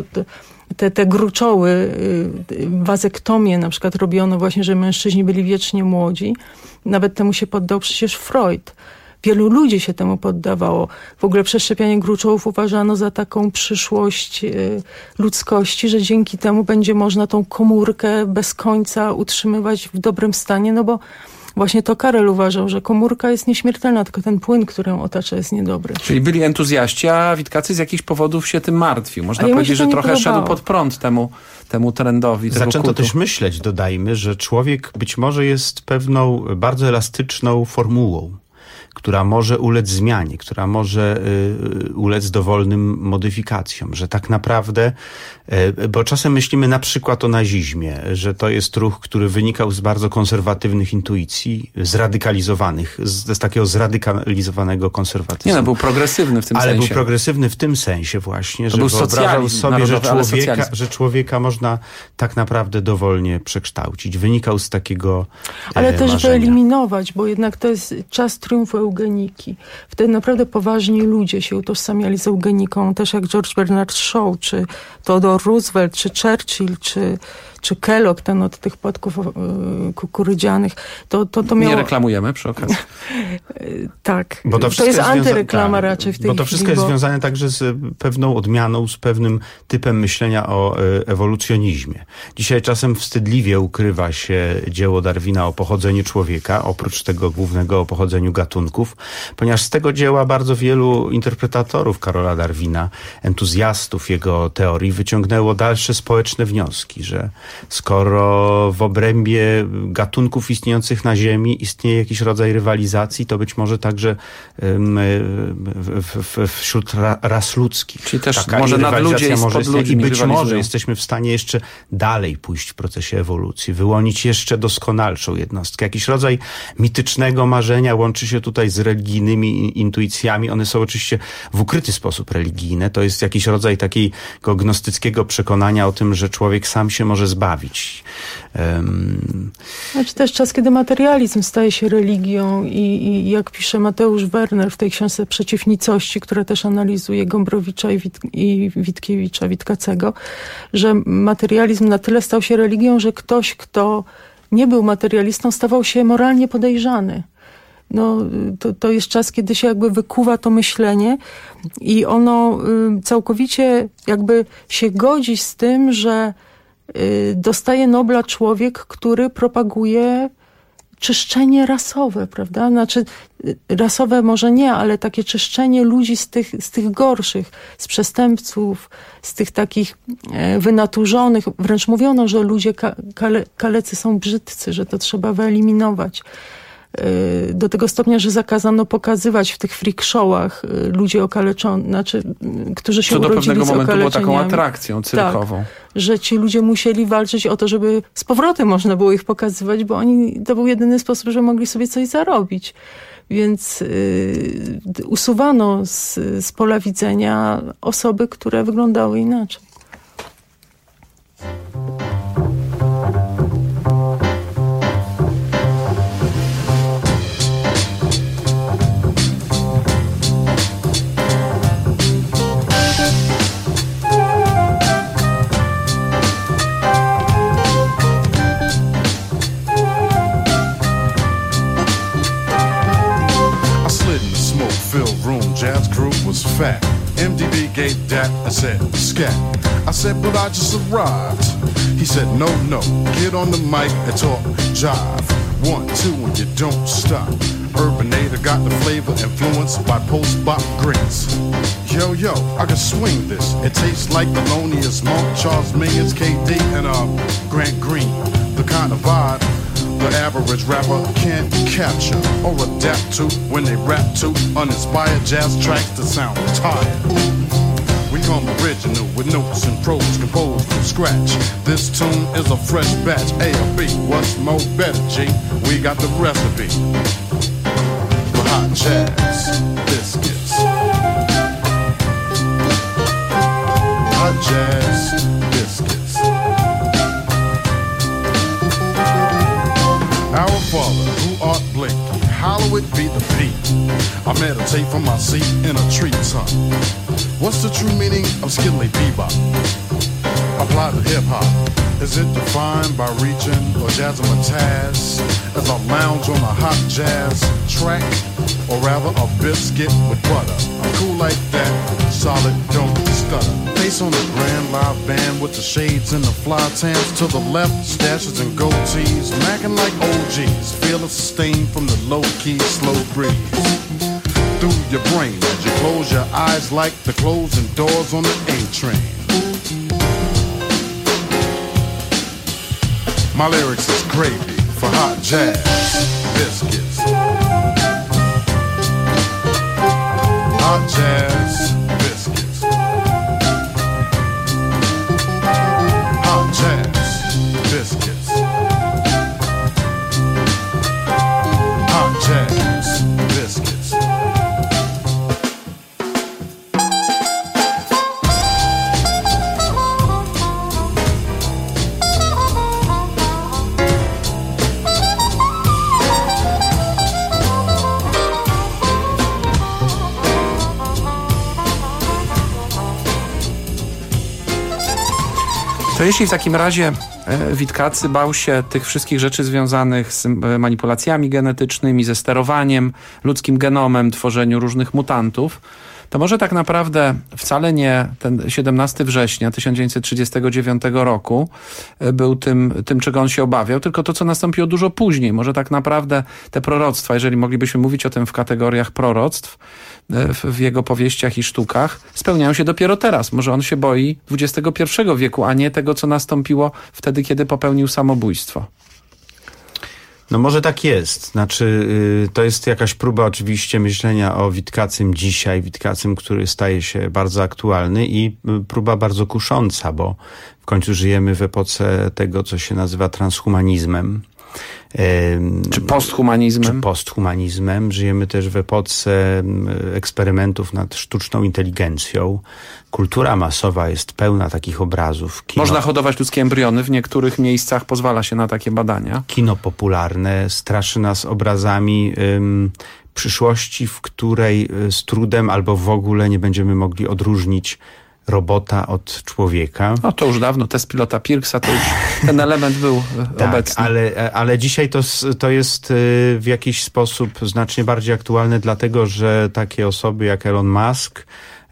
te gruczoły, wazektomię na przykład robiono właśnie, że mężczyźni byli wiecznie młodzi. Nawet temu się poddał przecież Freud. Wielu ludzi się temu poddawało. W ogóle przeszczepianie gruczołów uważano za taką przyszłość ludzkości, że dzięki temu będzie można tą komórkę bez końca utrzymywać w dobrym stanie, no bo właśnie to Karel uważał, że komórka jest nieśmiertelna, tylko ten płyn, który ją otacza, jest niedobry. Czyli byli entuzjaści, a Witkacy z jakichś powodów się tym martwił. Można powiedzieć, że trochę szedł pod prąd temu trendowi. Zaczęto też myśleć, dodajmy, że człowiek być może jest pewną bardzo elastyczną formułą, która może ulec zmianie, która może ulec dowolnym modyfikacjom, że tak naprawdę, bo czasem myślimy na przykład o nazizmie, że to jest ruch, który wynikał z bardzo konserwatywnych intuicji, zradykalizowanych, z takiego zradykalizowanego konserwatyzmu. Nie, no był progresywny w tym sensie. Ale był progresywny w tym sensie właśnie, że wyobrażał sobie, że człowieka można tak naprawdę dowolnie przekształcić. Wynikał z takiego ale też marzenia. wyeliminować, bo jednak to jest czas triumfu eugeniki. Wtedy naprawdę poważni ludzie się utożsamiali z eugeniką, też jak George Bernard Shaw, czy Theodore Roosevelt, czy Churchill, czy Kellogg, ten od tych płatków kukurydzianych. To miało... Nie reklamujemy przy okazji. Tak. Bo to jest antyreklama raczej w tej chwili. Bo to wszystko jest związane także z pewną odmianą, z pewnym typem myślenia o ewolucjonizmie. Dzisiaj czasem wstydliwie ukrywa się dzieło Darwina o pochodzeniu człowieka, oprócz tego głównego o pochodzeniu gatunków, ponieważ z tego dzieła bardzo wielu interpretatorów Karola Darwina, entuzjastów jego teorii, wyciągnęło dalsze społeczne wnioski, że skoro w obrębie gatunków istniejących na Ziemi istnieje jakiś rodzaj rywalizacji, to być może także wśród ras ludzkich. Czyli też może nadludzie i spod ludzi i być może jesteśmy w stanie jeszcze dalej pójść w procesie ewolucji, wyłonić jeszcze doskonalszą jednostkę. Jakiś rodzaj mitycznego marzenia łączy się tutaj z religijnymi intuicjami. One są oczywiście w ukryty sposób religijne. To jest jakiś rodzaj takiego gnostyckiego przekonania o tym, że człowiek sam się może zbawić. Znaczy też czas, kiedy materializm staje się religią i jak pisze Mateusz Werner w tej książce Przeciw nicości, która też analizuje Gombrowicza i Witkiewicza, Witkacego, że materializm na tyle stał się religią, że ktoś, kto nie był materialistą, stawał się moralnie podejrzany. No, to jest czas, kiedy się jakby wykuwa to myślenie i ono całkowicie jakby się godzi z tym, że dostaje Nobla człowiek, który propaguje czyszczenie rasowe, prawda? Znaczy rasowe może nie, ale takie czyszczenie ludzi z tych gorszych, z przestępców, z tych takich wynaturzonych. Wręcz mówiono, że ludzie kalecy są brzydcy, że to trzeba wyeliminować. Do tego stopnia, że zakazano pokazywać w tych freak showach ludzi okaleczonych, którzy się urodzili z okaleczeniami. Co do pewnego momentu było taką atrakcją cyrkową. Tak, że ci ludzie musieli walczyć o to, żeby z powrotem można było ich pokazywać, bo to był jedyny sposób, że mogli sobie coś zarobić. Więc usuwano z pola widzenia osoby, które wyglądały inaczej. Jazz crew was fat. MDB gave that, I said, scat. I said, but I just arrived. He said, no, get on the mic and talk jive. 1, 2, and you don't stop. Urbanator got the flavor influenced by post-bop greats. Yo, I can swing this. It tastes like Thelonious Monk, Charles Mingus, KD, and Grant Green. The kind of vibe the average rapper can't capture or adapt to when they rap to uninspired jazz tracks that sound tired. We come original with notes and prose composed from scratch. This tune is a fresh batch, A or B. What's more better, G? We got the recipe for hot jazz biscuits. Hot jazz biscuits. Our Father, who art blinky, hallowed be the beat. I meditate from my seat in a tree top. What's the true meaning of skilly bebop? Apply to hip-hop. Is it defined by region or jazzmatazz? As I lounge on a hot jazz track, or rather a biscuit with butter. I'm cool like that, solid, don't stutter. Face on the grand live band with the shades and the fly tans. To the left, stashes and goatees, macking like OGs. Feel a stain from the low-key slow breeze through your brain as you close your eyes like the closing doors on the A train. My lyrics is gravy for hot jazz biscuits. Hot jazz biscuits. Hot jazz biscuits. Hot jazz biscuits. To jeśli w takim razie Witkacy bał się tych wszystkich rzeczy związanych z manipulacjami genetycznymi, ze sterowaniem ludzkim genomem, tworzeniu różnych mutantów, to może tak naprawdę wcale nie ten 17 września 1939 roku był tym, czego on się obawiał, tylko to, co nastąpiło dużo później. Może tak naprawdę te proroctwa, jeżeli moglibyśmy mówić o tym w kategoriach proroctw, w jego powieściach i sztukach, spełniają się dopiero teraz. Może on się boi XXI wieku, a nie tego, co nastąpiło wtedy, kiedy popełnił samobójstwo. No może tak jest. Znaczy, to jest jakaś próba oczywiście myślenia o Witkacym dzisiaj, Witkacym, który staje się bardzo aktualny i próba bardzo kusząca, bo w końcu żyjemy w epoce tego, co się nazywa transhumanizmem. Czy posthumanizmem? Czy posthumanizmem. Żyjemy też w epoce eksperymentów nad sztuczną inteligencją. Kultura masowa jest pełna takich obrazów. Można hodować ludzkie embriony, w niektórych miejscach pozwala się na takie badania. Kino popularne straszy nas obrazami przyszłości, w której z trudem albo w ogóle nie będziemy mogli odróżnić robota od człowieka. No to już dawno, test pilota Pirksa, to już ten element był obecny. Ale dzisiaj to jest w jakiś sposób znacznie bardziej aktualne, dlatego że takie osoby jak Elon Musk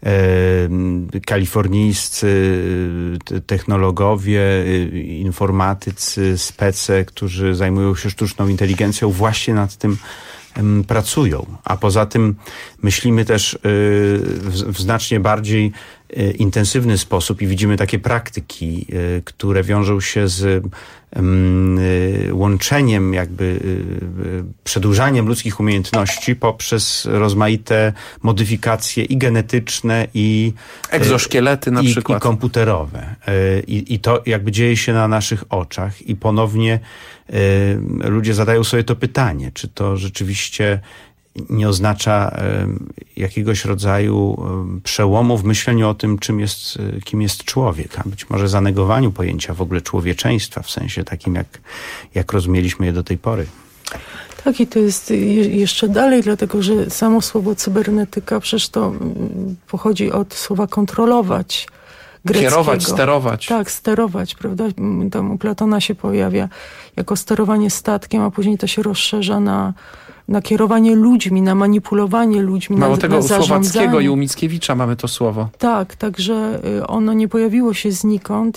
kalifornijscy technologowie, informatycy, spece, którzy zajmują się sztuczną inteligencją, właśnie nad tym pracują. A poza tym myślimy też w znacznie bardziej intensywny sposób i widzimy takie praktyki, które wiążą się z łączeniem, jakby przedłużaniem ludzkich umiejętności poprzez rozmaite modyfikacje i genetyczne, i egzoszkielety na przykład. I komputerowe. I to jakby dzieje się na naszych oczach i ponownie ludzie zadają sobie to pytanie, czy to rzeczywiście nie oznacza jakiegoś rodzaju przełomu w myśleniu o tym, kim jest człowiek, a być może zanegowaniu pojęcia w ogóle człowieczeństwa w sensie takim, jak rozumieliśmy je do tej pory. Tak, i to jest jeszcze dalej, dlatego że samo słowo cybernetyka przecież to pochodzi od słowa kontrolować, greckiego. Kierować, sterować. Tak, sterować, prawda? Tam u Platona się pojawia jako sterowanie statkiem, a później to się rozszerza na kierowanie ludźmi, na manipulowanie ludźmi, mało na tego, u Słowackiego i u zarządzanie. Mickiewicza mamy to słowo. Tak, także ono nie pojawiło się znikąd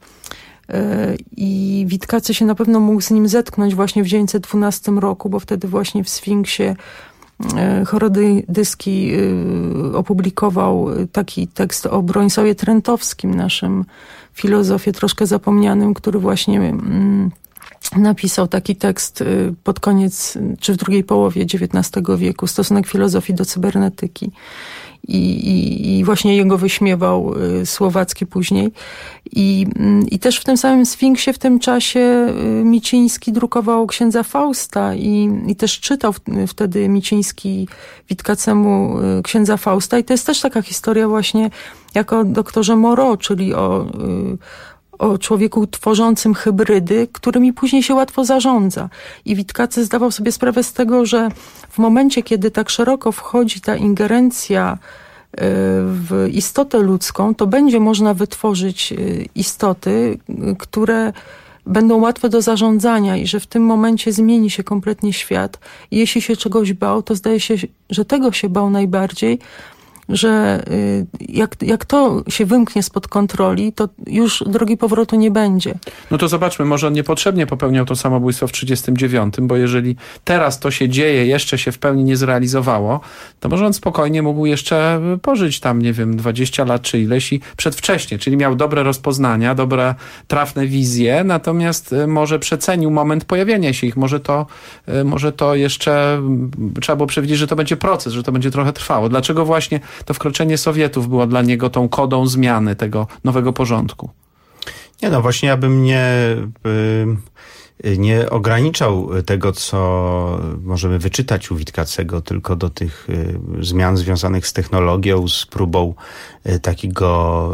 i Witkacy się na pewno mógł z nim zetknąć właśnie w 1912 roku, bo wtedy właśnie w Sfinksie Chorodyski opublikował taki tekst o Bronisławie Trentowskim, naszym filozofie troszkę zapomnianym, który właśnie napisał taki tekst pod koniec, czy w drugiej połowie XIX wieku, Stosunek filozofii do cybernetyki. I właśnie jego wyśmiewał Słowacki później. I też w tym samym Sfinksie w tym czasie Miciński drukował Księdza Fausta i też czytał wtedy Miciński Witkacemu Księdza Fausta. I to jest też taka historia właśnie jak o doktorze Moreau, czyli o człowieku tworzącym hybrydy, którymi później się łatwo zarządza. I Witkacy zdawał sobie sprawę z tego, że w momencie, kiedy tak szeroko wchodzi ta ingerencja w istotę ludzką, to będzie można wytworzyć istoty, które będą łatwe do zarządzania i że w tym momencie zmieni się kompletnie świat. I jeśli się czegoś bał, to zdaje się, że tego się bał najbardziej, że jak to się wymknie spod kontroli, to już drogi powrotu nie będzie. No to zobaczmy, może on niepotrzebnie popełniał to samobójstwo w 1939, bo jeżeli teraz to się dzieje, jeszcze się w pełni nie zrealizowało, to może on spokojnie mógł jeszcze pożyć tam, nie wiem, 20 lat czy ileś i przedwcześnie, czyli miał dobre rozpoznania, dobre, trafne wizje, natomiast może przecenił moment pojawienia się ich. Może to jeszcze trzeba było przewidzieć, że to będzie proces, że to będzie trochę trwało. Dlaczego właśnie to wkroczenie Sowietów było dla niego tą kodą zmiany tego nowego porządku? Nie, no właśnie ja bym nie ograniczał tego, co możemy wyczytać u Witkacego, tylko do tych zmian związanych z technologią, z próbą takiego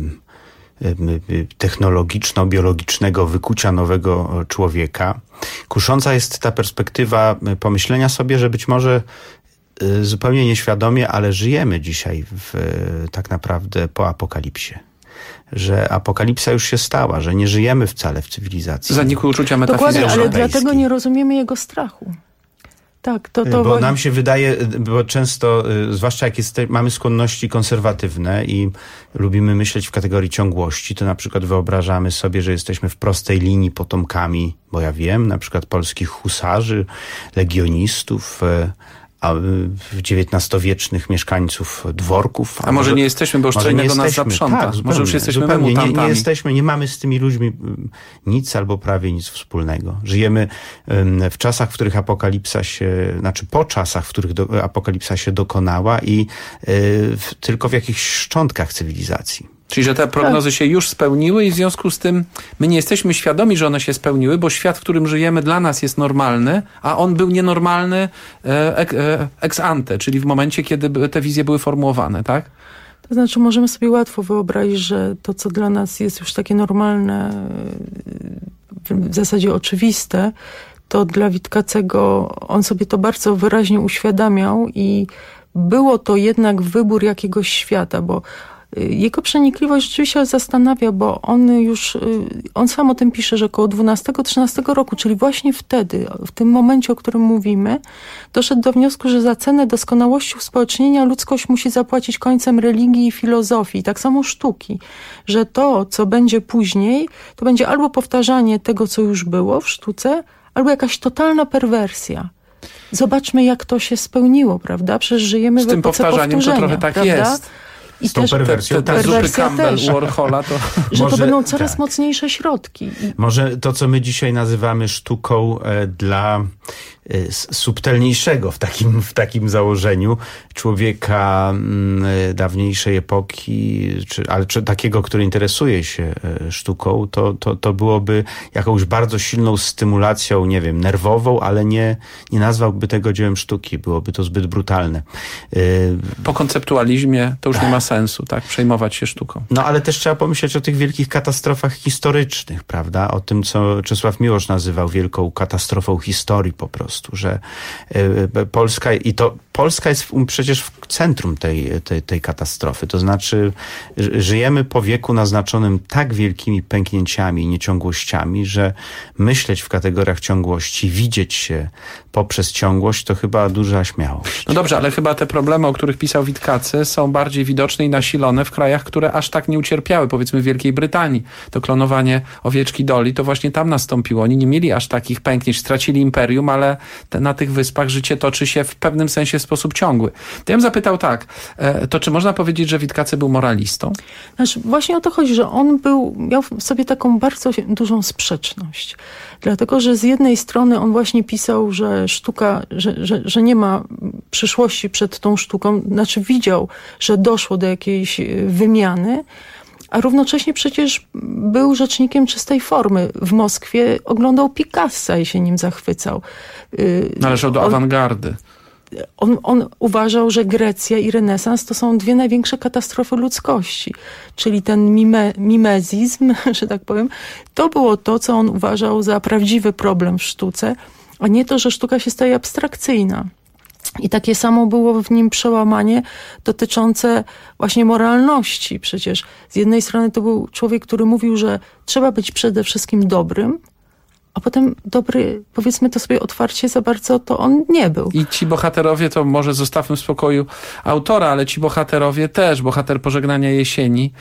technologiczno-biologicznego wykucia nowego człowieka. Kusząca jest ta perspektywa pomyślenia sobie, że być może zupełnie nieświadomie, ale żyjemy dzisiaj tak naprawdę po apokalipsie. Że apokalipsa już się stała, że nie żyjemy wcale w cywilizacji. Zanikły uczucia metafizyczne. Dokładnie, ale dlatego nie rozumiemy jego strachu. Tak, bo nam się wydaje, bo często, zwłaszcza jak mamy skłonności konserwatywne i lubimy myśleć w kategorii ciągłości, to na przykład wyobrażamy sobie, że jesteśmy w prostej linii potomkami, bo ja wiem, na przykład polskich husarzy, legionistów, a XIX-wiecznych mieszkańców dworków. A może nie jesteśmy, bo już co innego nas zaprząta. Tak, zupełnie, może już jesteśmy zupełnie. Nie mamy z tymi ludźmi nic albo prawie nic wspólnego. Żyjemy w czasach, w których po czasach, w których apokalipsa się dokonała i tylko w jakichś szczątkach cywilizacji. Czyli, że te prognozy się już spełniły i w związku z tym my nie jesteśmy świadomi, że one się spełniły, bo świat, w którym żyjemy, dla nas jest normalny, a on był nienormalny ex ante, czyli w momencie, kiedy te wizje były formułowane, tak? To znaczy możemy sobie łatwo wyobrazić, że to, co dla nas jest już takie normalne, w zasadzie oczywiste, to dla Witkacego on sobie to bardzo wyraźnie uświadamiał i było to jednak wybór jakiegoś świata, bo Jego przenikliwość rzeczywiście zastanawia, bo on sam o tym pisze, że około 12-13 roku, czyli właśnie wtedy, w tym momencie, o którym mówimy, doszedł do wniosku, że za cenę doskonałości uspołecznienia ludzkość musi zapłacić końcem religii i filozofii, tak samo sztuki, że to, co będzie później, to będzie albo powtarzanie tego, co już było w sztuce, albo jakaś totalna perwersja. Zobaczmy, jak to się spełniło, prawda? Przecież żyjemy w epoce powtarzaniem to trochę tak prawda? jest. I z tą perwersją. Te zupy Campbell, Warhola to... Że to będą coraz mocniejsze środki. Może to, co my dzisiaj nazywamy sztuką dla subtelniejszego w takim założeniu człowieka dawniejszej epoki, czy takiego, który interesuje się sztuką, to byłoby jakąś bardzo silną stymulacją, nie wiem, nerwową, ale nie nazwałby tego dziełem sztuki. Byłoby to zbyt brutalne. Po konceptualizmie to już nie ma sensu, tak? Przejmować się sztuką. No, ale też trzeba pomyśleć o tych wielkich katastrofach historycznych, prawda? O tym, co Czesław Miłosz nazywał wielką katastrofą historii po prostu, że Polska jest przecież w centrum tej katastrofy. To znaczy, żyjemy po wieku naznaczonym tak wielkimi pęknięciami i nieciągłościami, że myśleć w kategoriach ciągłości, widzieć się poprzez ciągłość, to chyba duża śmiałość. No dobrze, ale chyba te problemy, o których pisał Witkacy, są bardziej widoczne i nasilone w krajach, które aż tak nie ucierpiały. Powiedzmy w Wielkiej Brytanii. To klonowanie owieczki Dolly, to właśnie tam nastąpiło. Oni nie mieli aż takich pęknięć, stracili imperium, ale na tych wyspach życie toczy się w pewnym sensie w sposób ciągły. To ja bym zapytał tak, to czy można powiedzieć, że Witkacy był moralistą? Znaczy, właśnie o to chodzi, że on miał w sobie taką bardzo dużą sprzeczność. Dlatego, że z jednej strony on właśnie pisał, że sztuka, że nie ma przyszłości przed tą sztuką, znaczy widział, że doszło do jakiejś wymiany, a równocześnie przecież był rzecznikiem czystej formy. W Moskwie oglądał Picassa i się nim zachwycał. Należał do awangardy. On uważał, że Grecja i renesans to są dwie największe katastrofy ludzkości. Czyli ten mimezizm, że tak powiem, to było to, co on uważał za prawdziwy problem w sztuce, a nie to, że sztuka się staje abstrakcyjna. I takie samo było w nim przełamanie dotyczące właśnie moralności. Przecież z jednej strony to był człowiek, który mówił, że trzeba być przede wszystkim dobrym, a potem dobry, powiedzmy to sobie otwarcie, za bardzo to on nie był. I ci bohaterowie, to może zostawmy w spokoju autora, ale ci bohaterowie też, bohater Pożegnania jesieni,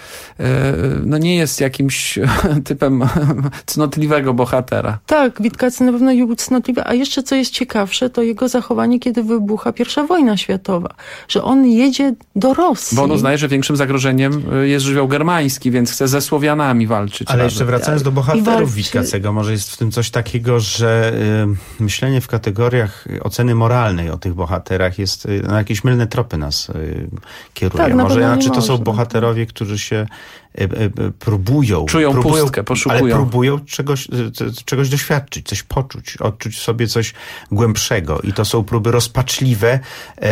no nie jest jakimś typem cnotliwego bohatera. Tak, Witkacy na pewno był cnotliwy, a jeszcze co jest ciekawsze, to jego zachowanie, kiedy wybucha I wojna światowa, że on jedzie do Rosji. Bo on uznaje, że większym zagrożeniem jest żywioł germański, więc chce ze Słowianami walczyć. Ale jeszcze wracając do bohaterów Witkacego, może jest w tym coś takiego, że myślenie w kategoriach oceny moralnej o tych bohaterach jest, na jakieś mylne tropy nas kieruje. Tak, może to są bohaterowie, którzy się próbują pustkę, poszukują. Ale próbują czegoś doświadczyć, coś poczuć, odczuć w sobie coś głębszego. I to są próby rozpaczliwe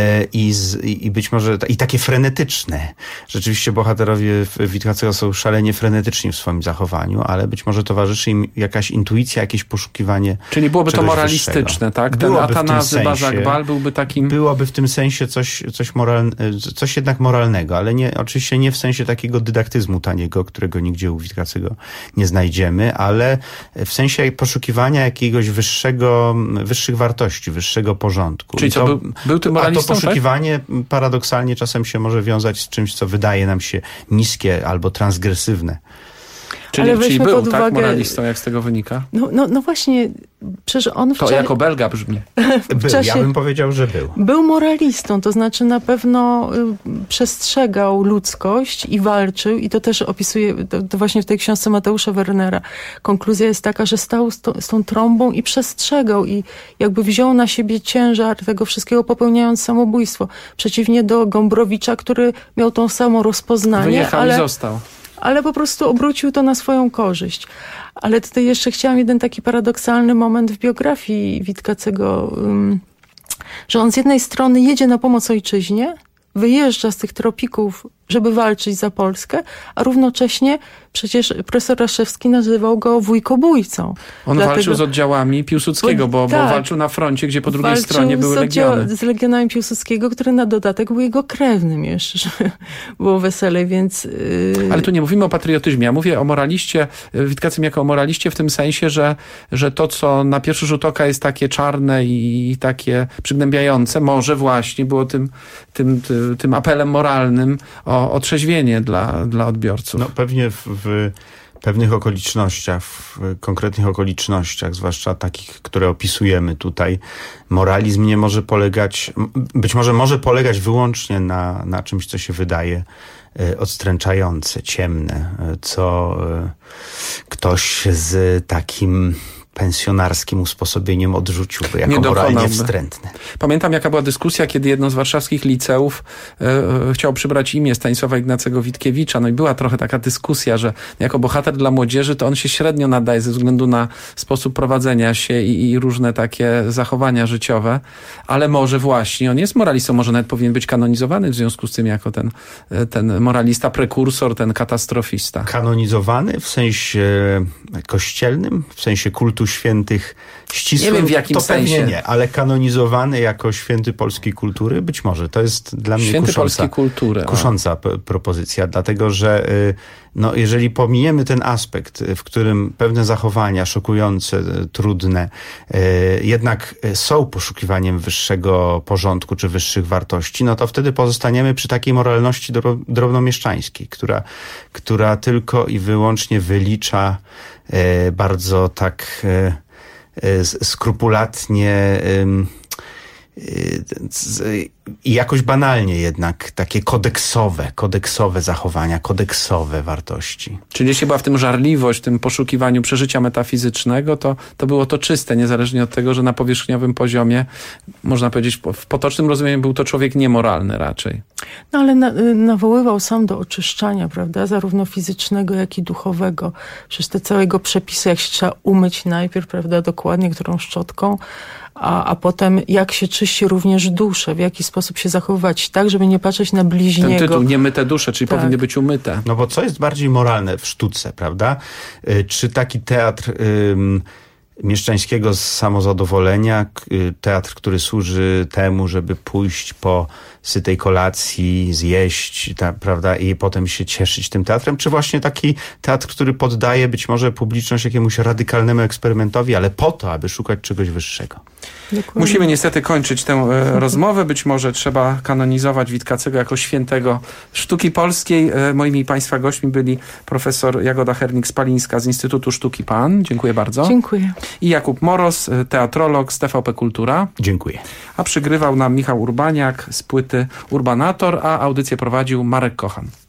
i być może i takie frenetyczne. Rzeczywiście bohaterowie Witkacego są szalenie frenetyczni w swoim zachowaniu, ale być może towarzyszy im jakaś intuicja, jakieś poszukiwanie. Czyli byłoby to moralistyczne, wyższego. Tak? Ten Atanazy Bazakbal byłby takim... Byłoby w tym sensie coś jednak moralnego, ale oczywiście nie w sensie takiego dydaktyzmu taniego, którego nigdzie u Witkacego nie znajdziemy, ale w sensie poszukiwania jakiegoś wyższych wartości, wyższego porządku. Czyli był tym moralistą? A to poszukiwanie paradoksalnie czasem się może wiązać z czymś, co wydaje nam się niskie albo transgresywne. Czyli był tak moralistą, jak z tego wynika? No właśnie, przecież on to jako Belga brzmi. Ja bym powiedział, że był. Był moralistą, to znaczy na pewno przestrzegał ludzkość i walczył, i to też opisuje, to właśnie w tej książce Mateusza Wernera. Konkluzja jest taka, że stał z tą trąbą i przestrzegał i jakby wziął na siebie ciężar tego wszystkiego, popełniając samobójstwo. Przeciwnie do Gombrowicza, który miał tą samo rozpoznanie. Wyjechał i został. Ale po prostu obrócił to na swoją korzyść. Ale tutaj jeszcze chciałam jeden taki paradoksalny moment w biografii Witkacego, że on z jednej strony jedzie na pomoc ojczyźnie, wyjeżdża z tych tropików żeby walczyć za Polskę, a równocześnie przecież profesor Raszewski nazywał go wujkobójcą. On walczył z oddziałami Piłsudskiego, bo walczył na froncie, gdzie po drugiej stronie były legiony. Z legionami Piłsudskiego, który na dodatek był jego krewnym jeszcze, żeby było weselej, więc... Ale tu nie mówimy o patriotyzmie, ja mówię o moraliście, Witkacym jako o moraliście w tym sensie, że to, co na pierwszy rzut oka jest takie czarne i takie przygnębiające, może właśnie było tym apelem moralnym o otrzeźwienie dla odbiorców. No pewnie w pewnych okolicznościach, w konkretnych okolicznościach, zwłaszcza takich, które opisujemy tutaj, moralizm nie może polegać, być może polegać wyłącznie na czymś, co się wydaje odstręczające, ciemne, co ktoś z takim pensjonarskim usposobieniem odrzuciłby jako moralnie wstrętne. Pamiętam, jaka była dyskusja, kiedy jedno z warszawskich liceów chciało przybrać imię Stanisława Ignacego Witkiewicza. No i była trochę taka dyskusja, że jako bohater dla młodzieży to on się średnio nadaje ze względu na sposób prowadzenia się i różne takie zachowania życiowe, ale może właśnie on jest moralistą, może nawet powinien być kanonizowany w związku z tym jako ten moralista, prekursor, ten katastrofista. Kanonizowany w sensie kościelnym, w sensie kultu świętych ścisłym, nie wiem w jakim to sensie. Pewnie nie, ale kanonizowany jako święty polskiej kultury, być może. To jest dla mnie kusząca propozycja, dlatego że jeżeli pominiemy ten aspekt, w którym pewne zachowania szokujące, trudne, jednak są poszukiwaniem wyższego porządku czy wyższych wartości, no to wtedy pozostaniemy przy takiej moralności drobnomieszczańskiej, która tylko i wyłącznie wylicza bardzo tak skrupulatnie i jakoś banalnie jednak takie kodeksowe zachowania, kodeksowe wartości. Czyli jeśli była w tym żarliwość, w tym poszukiwaniu przeżycia metafizycznego, to było to czyste, niezależnie od tego, że na powierzchniowym poziomie, można powiedzieć, w potocznym rozumieniu był to człowiek niemoralny raczej. No ale nawoływał sam do oczyszczania, prawda, zarówno fizycznego, jak i duchowego. Przecież te całego przepisy, jak się trzeba umyć najpierw, prawda, dokładnie, którą szczotką, a potem jak się czyści również duszę, w jaki sposób się zachowywać tak, żeby nie patrzeć na bliźniego. Ten tytuł, niemyte dusze, czyli powinny być umyte. No bo co jest bardziej moralne w sztuce, prawda? Czy taki teatr mieszczańskiego samozadowolenia, teatr, który służy temu, żeby pójść po sytej kolacji, zjeść, prawda, i potem się cieszyć tym teatrem, czy właśnie taki teatr, który poddaje być może publiczność jakiemuś radykalnemu eksperymentowi, ale po to, aby szukać czegoś wyższego. Dokładnie. Musimy niestety kończyć tę rozmowę. Być może trzeba kanonizować Witkacego jako świętego sztuki polskiej. Moimi Państwa gośćmi byli profesor Jagoda Hernik-Spalińska z Instytutu Sztuki PAN. Dziękuję bardzo. Dziękuję. I Jakub Moros, teatrolog z TVP Kultura. Dziękuję. A przygrywał nam Michał Urbaniak z płyty Urbanator, a audycję prowadził Marek Kochan.